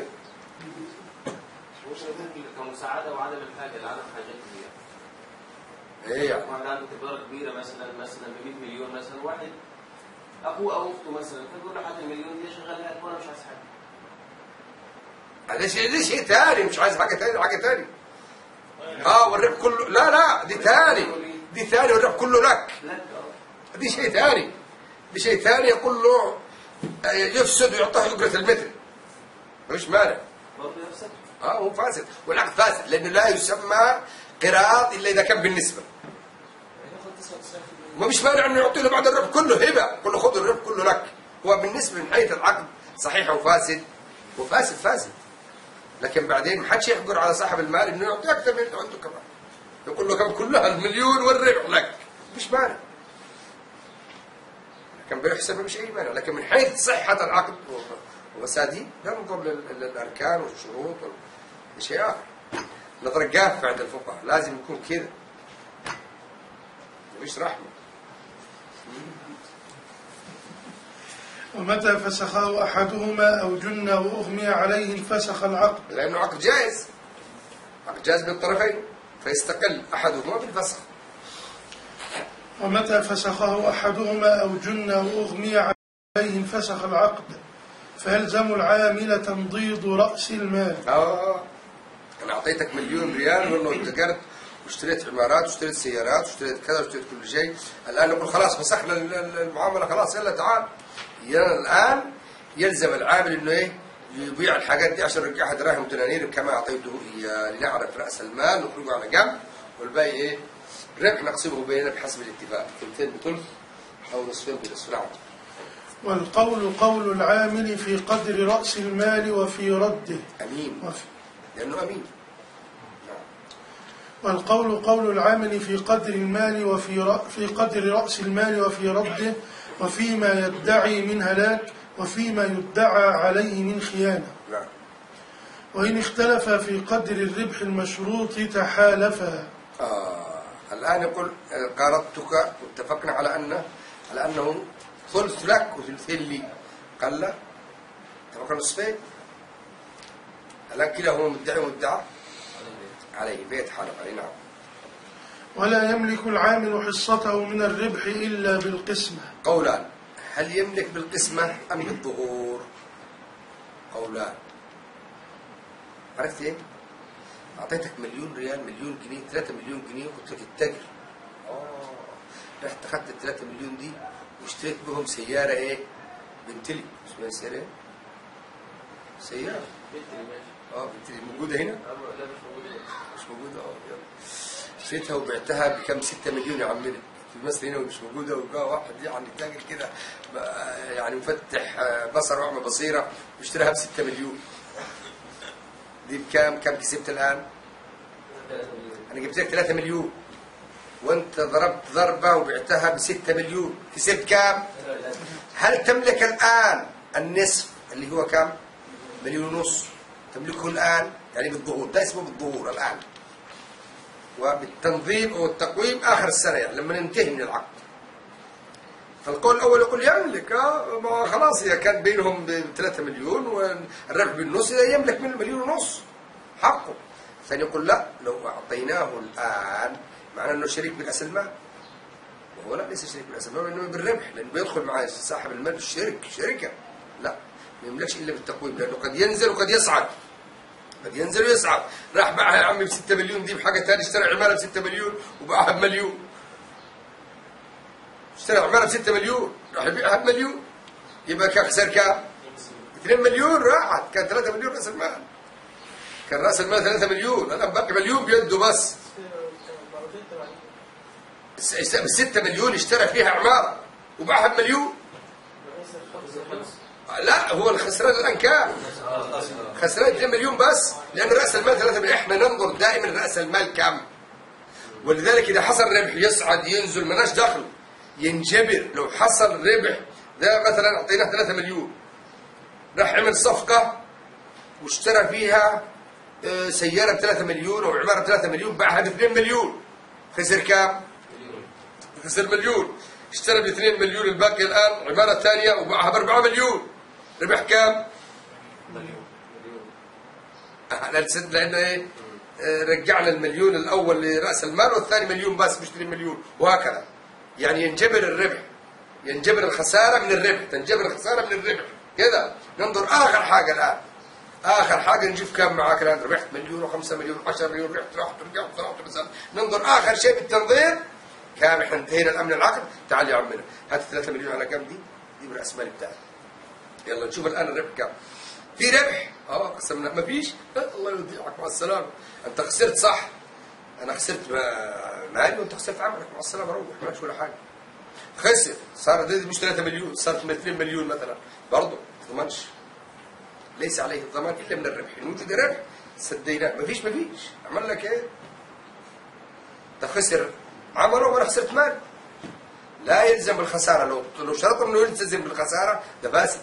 مش كمساعدة وعدم الحاجة لعدم حاجات كبيرة. ايه يعني؟ واحد عنده تجارة كبيرة مثلا ب 100 مليون مثلا، واحد أخوه أو أخته مثلا فتقول له هات المليون دي شغلها وأنا مش عايز حاجة. دي شيء ثاني، مش عايز حاجة ثانية، حاجة ثانية. والربح كله لا دي ثاني، دي ثاني والربح كله لك. دي شيء ثاني، دي شيء ثاني يقول له يفسد ويعطيه أجرة المثل. مفيش مانع. برضه يفسد. هو فاسد، والعقد فاسد لأنه لا يسمى قراض إلا إذا كان بالنسبة. ما مش مانع إنه يعطي له بعد الربح كله هبة، كله خذ الربح كله لك. هو بالنسبة من حيث العقد صحيح وفاسد، وفاسد فاسد. لكن بعدين ما حدش يحجر على صاحب المال إنه يعطي أكثر من اللي عنده كمان. يقول له كم كلها المليون والربح لك، مش مانع. لكن بيحسب مش أي مانع، لكن من حيث صحة العقد وفساده لا ننظر للأركان والشروط والأشياء. نظر جافة عند الفقهاء، لازم يكون كذا. مفيش رحمة. ومتى فسخه أحدهما أو جن وأغمي عليه انفسخ العقد. لأنه عقد جائز، عقد جائز بالطرفين، فيستقل أحدهما بالفسخ. ومتى فسخه أحدهما أو جن وأغمي عليه انفسخ العقد، فيلزم العامل تنضيد رأس المال. أنا أعطيتك مليون ريال والله تجرت واشتريت عمارات واشتريت سيارات واشتريت كذا واشتريت كل شيء. الآن نقول خلاص فسخنا المعاملة، خلاص يلا تعال. الآن يلزم العامل إنه إيه؟ يبيع الحاجات دي عشان يرجعها دراهم ودنانير كما أعطيته إياه، لنعرف رأس المال ونخرجه على جنب، والباقي إيه؟ ربح نقسمه بيننا بحسب الاتفاق، ثلثين بثلث أو نصفين بنصف. نعم. والقول قول العامل في قدر رأس المال وفي رده. أمين. لأنه أمين. والقول قول العامل في قدر المال في قدر رأس المال وفي رده، وفيما يدعي من هلاك وفيما يدعى عليه من خيانة. نعم. وإن اختلف في قدر الربح المشروط تحالفا. الآن يقول قارضتك واتفقنا على أنه ثلث لك وثلثين لي. قال لا، اتفقنا نصفين. الآن كلاهما مدعي ومدعى عليه فيتحالف عليه. نعم. ولا يملك العامل حصته من الربح إلا بالقسمة. قولان، هل يملك بالقسمة أم بالظهور؟ قولان. عرفت إيه؟ أعطيتك مليون ريال، مليون جنيه، 3 مليون جنيه، قلت لك اتجر. رحت أخذت 3 مليون دي واشتريت بهم سيارة إيه؟ بنتلي. اسمها سيارة إيه؟ سيارة بنتلي موجودة هنا؟ لا مش موجودة. مش موجودة. يلا. اشتريتها وبعتها بكم 6 مليون يا عمنا. في مصر هنا ومش موجودة، وجاء واحد يعني تاجر كده يعني مفتح بصر وأعمى بصيرة واشتراها ب6 مليون. دي بكام؟ كم كسبت الآن؟ أنا جبت لك 3 مليون وأنت ضربت ضربة وبعتها ب6 مليون، كسبت كام؟ هل تملك الآن النصف اللي هو كم؟ 1.5 مليون تملكه الآن؟ يعني بالظهور، ده اسمه بالظهور الآن. وبالتنظيم أو التقويم آخر السنة، يعني لما ننتهي من العقد. فالقول الأول يقول يملك، ما خلاص إذا كان بينهم ب3 مليون والربح بالنص يملك من 1.5 مليون حقه. الثاني يقول لا، لو أعطيناه الآن معناه أنه شريك بالأس المال، وهو لا ليس شريك بالأس المال، إنه بالربح، لأنه بيدخل معاه صاحب المال شركة. لا، ما يملكش إلا بالتقويم، لأنه قد ينزل وقد يصعد. قد ينزل ويصعد. راح باعها يا عمي ب6 مليون دي بحاجة ثانية، اشترى عمالة ب6 مليون وباعها بمليون. اشترى عمالة ب6 مليون راح يبيعها بمليون، يبقى كان خسر كام؟ 2 مليون راحت. كان 3 مليون رأس المال، كان رأس المال 3 مليون، الآن باقي مليون بيده بس. ب6 مليون اشترى فيها عمارة وباعها بمليون. لا، هو الخسران الآن كام؟ خسران 2 مليون بس، لأن رأس المال 3 مليون. احنا ننظر دائما رأس المال كم، ولذلك إذا حصل ربح يصعد ينزل مالناش دخل، ينجبر. لو حصل ربح ده مثلا أعطيناه 3 مليون، راح عمل صفقة واشترى فيها سيارة ب3 مليون أو عمارة ب3 مليون، باعها ب2 مليون، خسر كام؟ خسر مليون. اشترى ب 2 مليون الباقي الآن عمارة ثانية وباعها ب 4 مليون، ربح كام؟ لأنه إيه؟ رجعنا المليون الأول لرأس المال والثاني مليون بس بيشتري مليون، وهكذا. يعني ينجبر الربح، ينجبر الخسارة من الربح، تنجبر الخسارة من الربح كذا. ننظر آخر حاجة الآن، آخر حاجة نشوف كم معاك الآن، ربحت مليون و5 مليون 10 مليون، رحت رجعت طلعت مثلا. ننظر آخر شيء بالتنظير كام، احنا انتهينا الآن من العقد، تعال يا عمنا هات 3 مليون على كم دي برأس مال بتاعك. يلا نشوف الآن الربح كم. في ربح؟ قسمنا ما فيش؟ الله يوديعك مع السلامة. أنت خسرت صح، أنا خسرت مالي وأنت خسرت عملك، مع السلامة روح مالكش ولا حاجة. خسر صار مش 3 مليون، صارت 2 مليون مثلا، برضه ما تضمنش. ليس عليه الضمان إلا من الربح، إن وجد ربح سديناه، ما فيش عمل لك إيه؟ أنت خسر عمله وأنا خسرت مال. لا يلزم بالخسارة، لو شرط إنه يلتزم بالخسارة ده فاسد.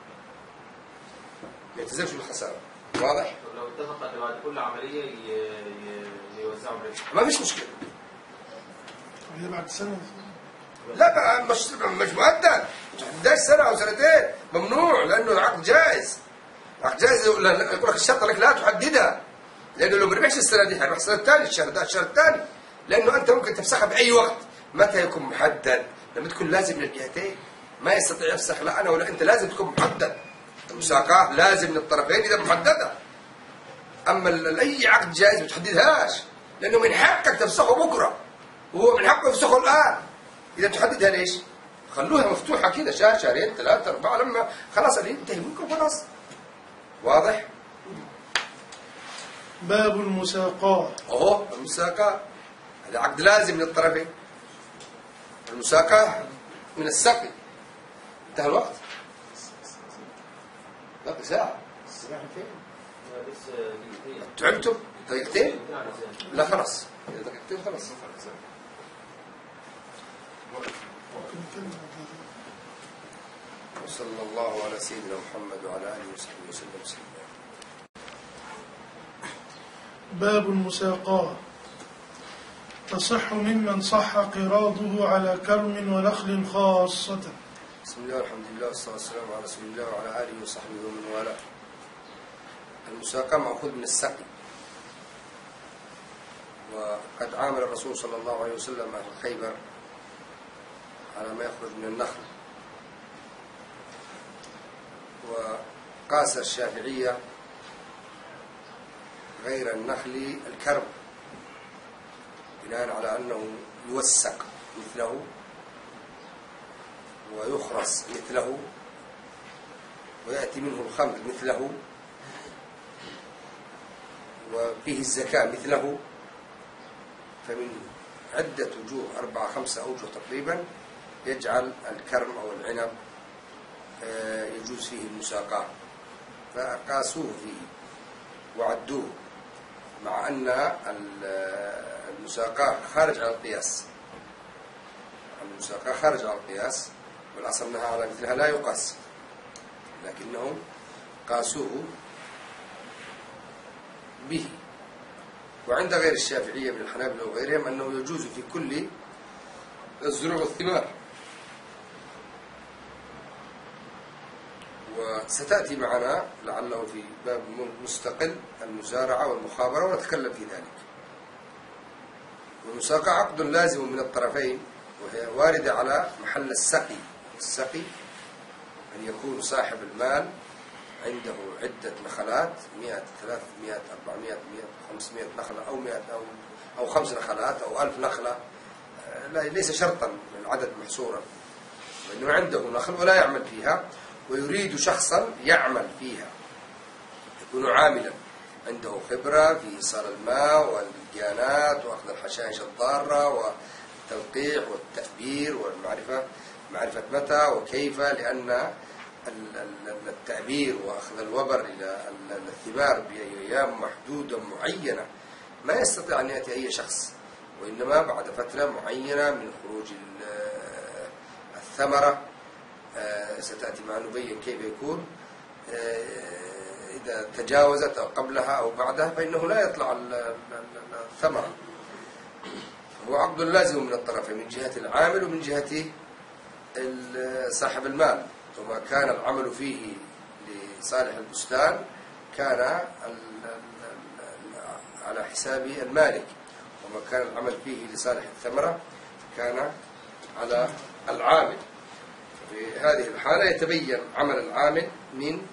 ما يلتزمش بالخسارة، واضح؟ لو اتفق بعد كل عملية يوزعوا الربح ما فيش مشكلة. هي بعد سنة لا بقى مش مؤدى، مش سنة أو سنتين، ممنوع، لأنه العقد جائز. العقد جائز يقول لك الشرط لك لا تحددها، لأنه لو ما ربحش السنة دي هيروح السنة الثانية، الشهر ده الشهر الثاني، لأنه أنت ممكن تفسخها بأي وقت. متى يكون محدد؟ لما تكون لازم من الجهتين، ما يستطيع يفسخ لا أنا ولا أنت، لازم تكون محدد. المساقات لازم من الطرفين إذا محددة. أما أي عقد جائز ما تحددهاش، لأنه من حقك تفسخه بكرة، وهو من حقه يفسخه الآن. إذا تحددها ليش؟ خلوها مفتوحة كده شهر شهرين 3 4 لما خلاص اللي ينتهي منكم خلاص. واضح؟ باب المساقاة. المساقاة هذا عقد لازم من الطرفين. المساقاة من السقي. انتهى الوقت؟ باقي ساعة. لسه دقيقتين. تعبتم؟ دقيقتين؟ لا خلاص، إذا دقيقتين خلاص. وصلى الله على سيدنا محمد وعلى آله وصحبه وسلم. باب المساقاة. تصح ممن صح قراضه على كرم ونخل خاصة. بسم الله والحمد لله والصلاة والسلام على رسول الله وعلى آله وصحبه ومن والاه. المساقاة مأخوذ من السقي، وقد عامل الرسول صلى الله عليه وسلم أهل خيبر على ما يخرج من النخل. وقاس الشافعية غير النخل الكرم بناء على أنه يوسق مثله ويخرس مثله ويأتي منه الخمر مثله وفيه الزكاة مثله. فمن عدة وجوه 4 5 أوجه تقريبا يجعل الكرم أو العنب يجوز فيه المساقاة، فقاسوه فيه وعدوه، مع أن المساقاة خارج على القياس. المساقاة خارج على القياس، والأصل أنها على مثلها لا يقاس، لكنهم قاسوه به. وعند غير الشافعية من الحنابلة وغيرهم أنه يجوز في كل الزروع والثمار. وستأتي معنا لعله في باب مستقل المزارعة والمخابرة ونتكلم في ذلك. والمساقاة عقد لازم من الطرفين، وهي واردة على محل السقي. السقي أن يكون صاحب المال عنده عدة نخلات 100 300 400 500 نخلة أو 100 أو 5 نخلات أو 1000 نخلة، ليس شرطا العدد محصورا، وإنه عنده نخل ولا يعمل فيها ويريد شخصا يعمل فيها، يكون عاملا عنده خبرة في إيصال الماء والجيانات وأخذ الحشائش الضارة والتلقيح والتأبير معرفة متى وكيف، لأن التأبير وأخذ الوبر إلى الثمار بأيام محدودة معينة ما يستطيع أن يأتي أي شخص، وإنما بعد فترة معينة من خروج الثمرة. ستأتي مع نبين كيف يكون إذا تجاوزت أو قبلها أو بعدها، فإنه لا يطلع الثمرة. هو عقد لازم من الطرفين، من جهة العامل ومن جهة صاحب المال، وما كان العمل فيه لصالح البستان كان على حساب المالك، وما كان العمل فيه لصالح الثمرة كان على العامل. في هذه الحالة يتبين عمل العامل من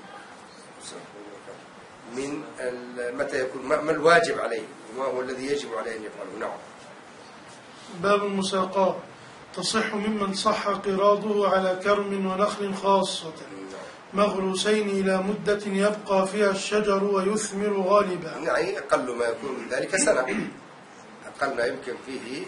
متى يكون ما الواجب عليه وما هو الذي يجب عليه أن يفعله. نعم. باب المساقاة تصح ممن صح قراضه على كرم ونخل خاصة مغروسين إلى مدة يبقى فيها الشجر ويثمر غالبا. يعني أقل ما يكون من ذلك سنة، أقل ما يمكن فيه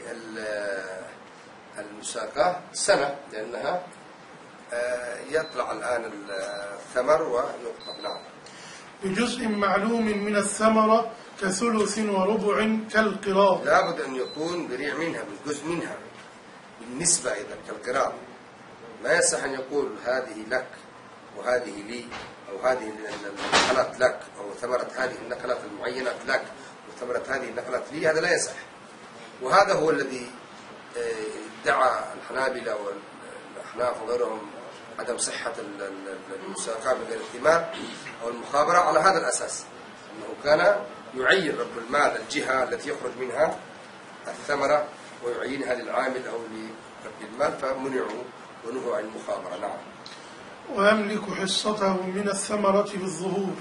المساقاة سنة، لأنها يطلع الآن الثمر ويقطع. نعم. بجزء معلوم من الثمرة كثلث وربع كالقراض. لابد أن يكون بريع منها، من جزء منها بالنسبة إذا كالقراض. ما يصح أن يقول هذه لك وهذه لي، أو هذه النخلات لك، أو ثمرة هذه النخلات المعينة لك وثمرة هذه النخلات لي، هذا لا يصح. وهذا هو الذي ادعى الحنابلة والأحناف وغيرهم عدم صحة المساقاة بغير الثمار أو المخابرة على هذا الأساس، أنه كان يعين رب المال الجهة التي يخرج منها الثمرة ويعينها للعامل أو لرب المال، فمنعوا ونهوا عن المخابرة. نعم. ويملك حصته من الثمرة بالظهور.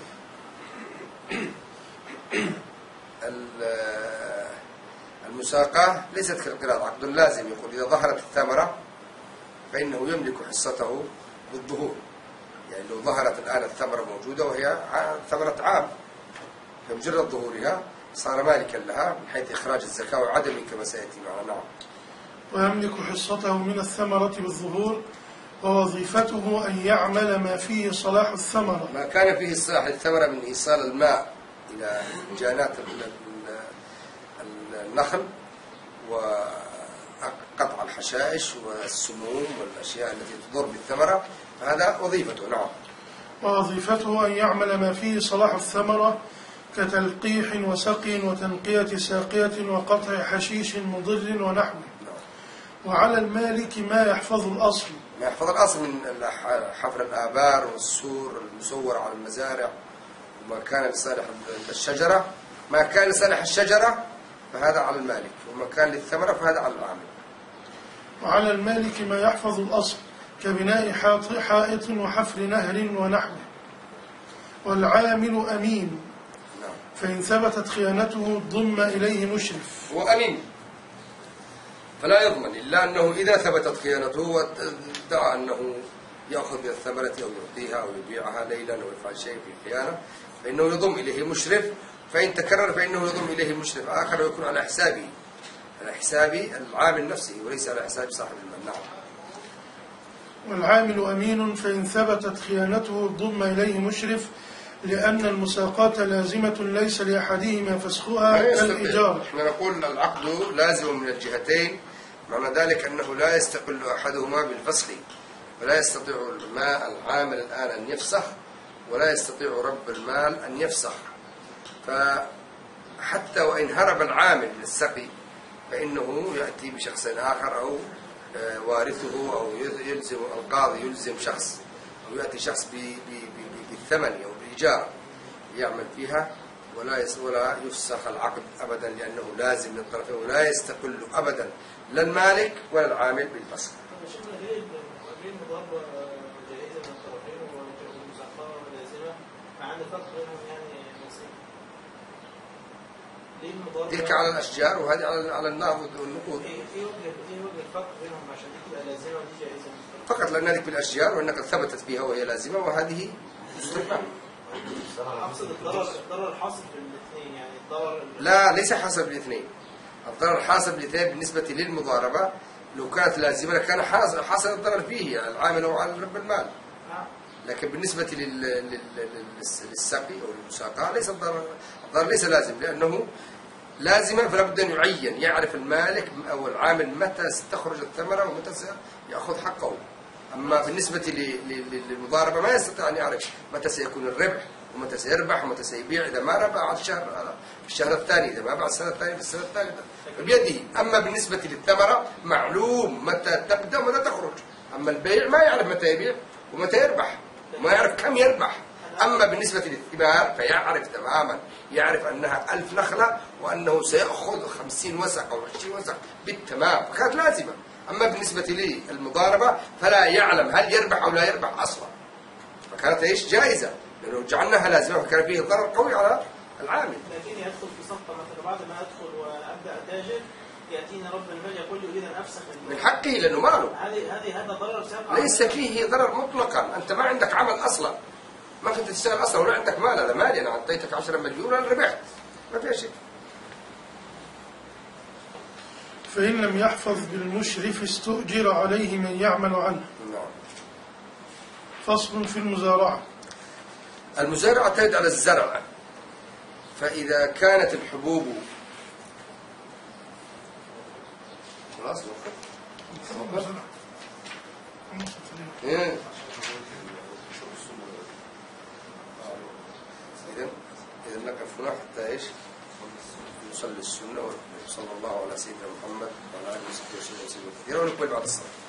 المساقاة ليست كالقراض، عقد لازم. يقول إذا ظهرت الثمرة فإنه يملك حصته بالظهور. يعني لو ظهرت الآن الثمرة موجودة وهي ثمرة عام، فمجرد ظهورها صار مالكا لها من حيث إخراج الزكاة وعدم كما سيأتي معنا. نعم. ويملك حصته من الثمرة بالظهور، ووظيفته أن يعمل ما فيه صلاح الثمرة، ما كان فيه صلاح الثمرة من إيصال الماء إلى جانات النخل وقطع الحشائش والسموم والأشياء التي تضر بالثمرة، فهذا وظيفته. نعم. ووظيفته أن يعمل ما فيه صلاح الثمرة كتلقيح وسقي وتنقية ساقية وقطع حشيش مضر ونحوه. وعلى المالك ما يحفظ الأصل، ما يحفظ الأصل من حفر الآبار والسور المسور على المزارع، وما كان لصالح الشجرة، ما كان لصالح الشجرة فهذا على المالك، وما كان للثمرة فهذا على العامل. وعلى المالك ما يحفظ الأصل كبناء حائط وحفر نهر ونحوه. والعامل أمين، فإن ثبتت خيانته ضم إليه مشرف. هو أمين فلا يضمن، إلا أنه إذا ثبتت خيانته وادعى أنه يأخذ من الثمرة أو يعطيها أو يبيعها ليلا أو يفعل شيء في خيانة فإنه يضم إليه مشرف، فإن تكرر فإنه يضم إليه مشرف آخر ويكون على حسابه، على حساب العامل نفسه وليس على حساب صاحب المال. نعم. والعامل أمين، فإن ثبتت خيانته ضم إليه مشرف، لأن المساقاة لازمة ليس لأحدهما فسخها كالإيجار. احنا نقول العقد لازم من الجهتين، معنى ذلك أنه لا يستقل أحدهما بالفسخ، ولا يستطيع العامل الآن أن يفسخ، ولا يستطيع رب المال أن يفسخ. فحتى وإن هرب العامل من السقي فإنه يأتي بشخص آخر أو وارثه، أو يلزم القاضي يلزم شخص، أو يأتي شخص بالثمن أو بالإيجار يعمل فيها، ولا يفسخ العقد أبدا، لأنه لازم للطرفين، ولا يستقل أبدا لا المالك ولا العامل بالفسخ. ليه المضاربة جائزة من الطرفين والمساقاة لازمة مع أن الفرق بينهم يعني بسيط؟ ليه المضاربة؟ تلك على الأشجار وهذه على النقود والنقود. إيه وجه الفرق بينهم عشان دي تبقى لازمة ودي جائزة؟ فقط لأن هذه بالأشجار وأنك ثبتت فيها وهي لازمة، وهذه مستحبة. أقصد الضرر الحاصل بالاثنين، يعني الضرر لا، ليس حاصل بالاثنين. الضرر حاصل بالاثنين بالنسبة للمضاربة، لو كانت لازمة كان حاصل الضرر فيه على العامل أو على رب المال. لكن بالنسبة للسقي أو المساقاة ليس الضرر ليس لازم، لأنه لازما فلا بد أن يعين، يعرف المالك أو العامل متى ستخرج الثمرة ومتى سيأخذ حقه. أما بالنسبة للمضاربة ما يستطيع أن يعرف متى سيكون الربح ومتى سيربح ومتى سيبيع، إذا ما ربح في الشهر الثاني، إذا ما بعد السنة الثانية في السنة الثالثة، فبيده. أما بالنسبة للثمرة معلوم متى تبدأ ومتى تخرج، أما البيع ما يعرف متى يبيع ومتى يربح، وما يعرف كم يربح. أما بالنسبة للثمار فيعرف تماما، يعرف أنها 1000 نخلة وأنه سيأخذ 50 وسق أو 20 وسق بالتمام، فكانت لازمة. أما بالنسبة للمضاربة فلا يعلم هل يربح أو لا يربح أصلا، فكانت إيش جائزة لأنه جعلناها لازمة، فكان فيه ضرر قوي على العامل. لكن يدخل في صفقة مثلا بعد ما أدخل وأبدأ أتاجر يأتيني رب المال يقول لي أريد أن أفسخ من حقه لأنه ماله، هذا ضرر سيقع. ليس فيه ضرر مطلقا. أنت ما عندك عمل أصلا، ما كنت تشتغل أصلا ولا عندك مال. هذا مالي، أنا أعطيتك 10 مليون أنا ربحت، ما فيها شيء. فإن لم يحفظ بالمشرف استؤجر عليه من يعمل عنه. نعم. فصل في المزارعة. المزارعة تعتمد على الزرع، فإذا كانت الحبوب خلاص إيه. إذا نقف هنا حتى إيش نصلي السنة، وصلى الله على سيدنا محمد وعلى آله وصحبه وسلم كثيرا، ونقبل بعد الصلاة.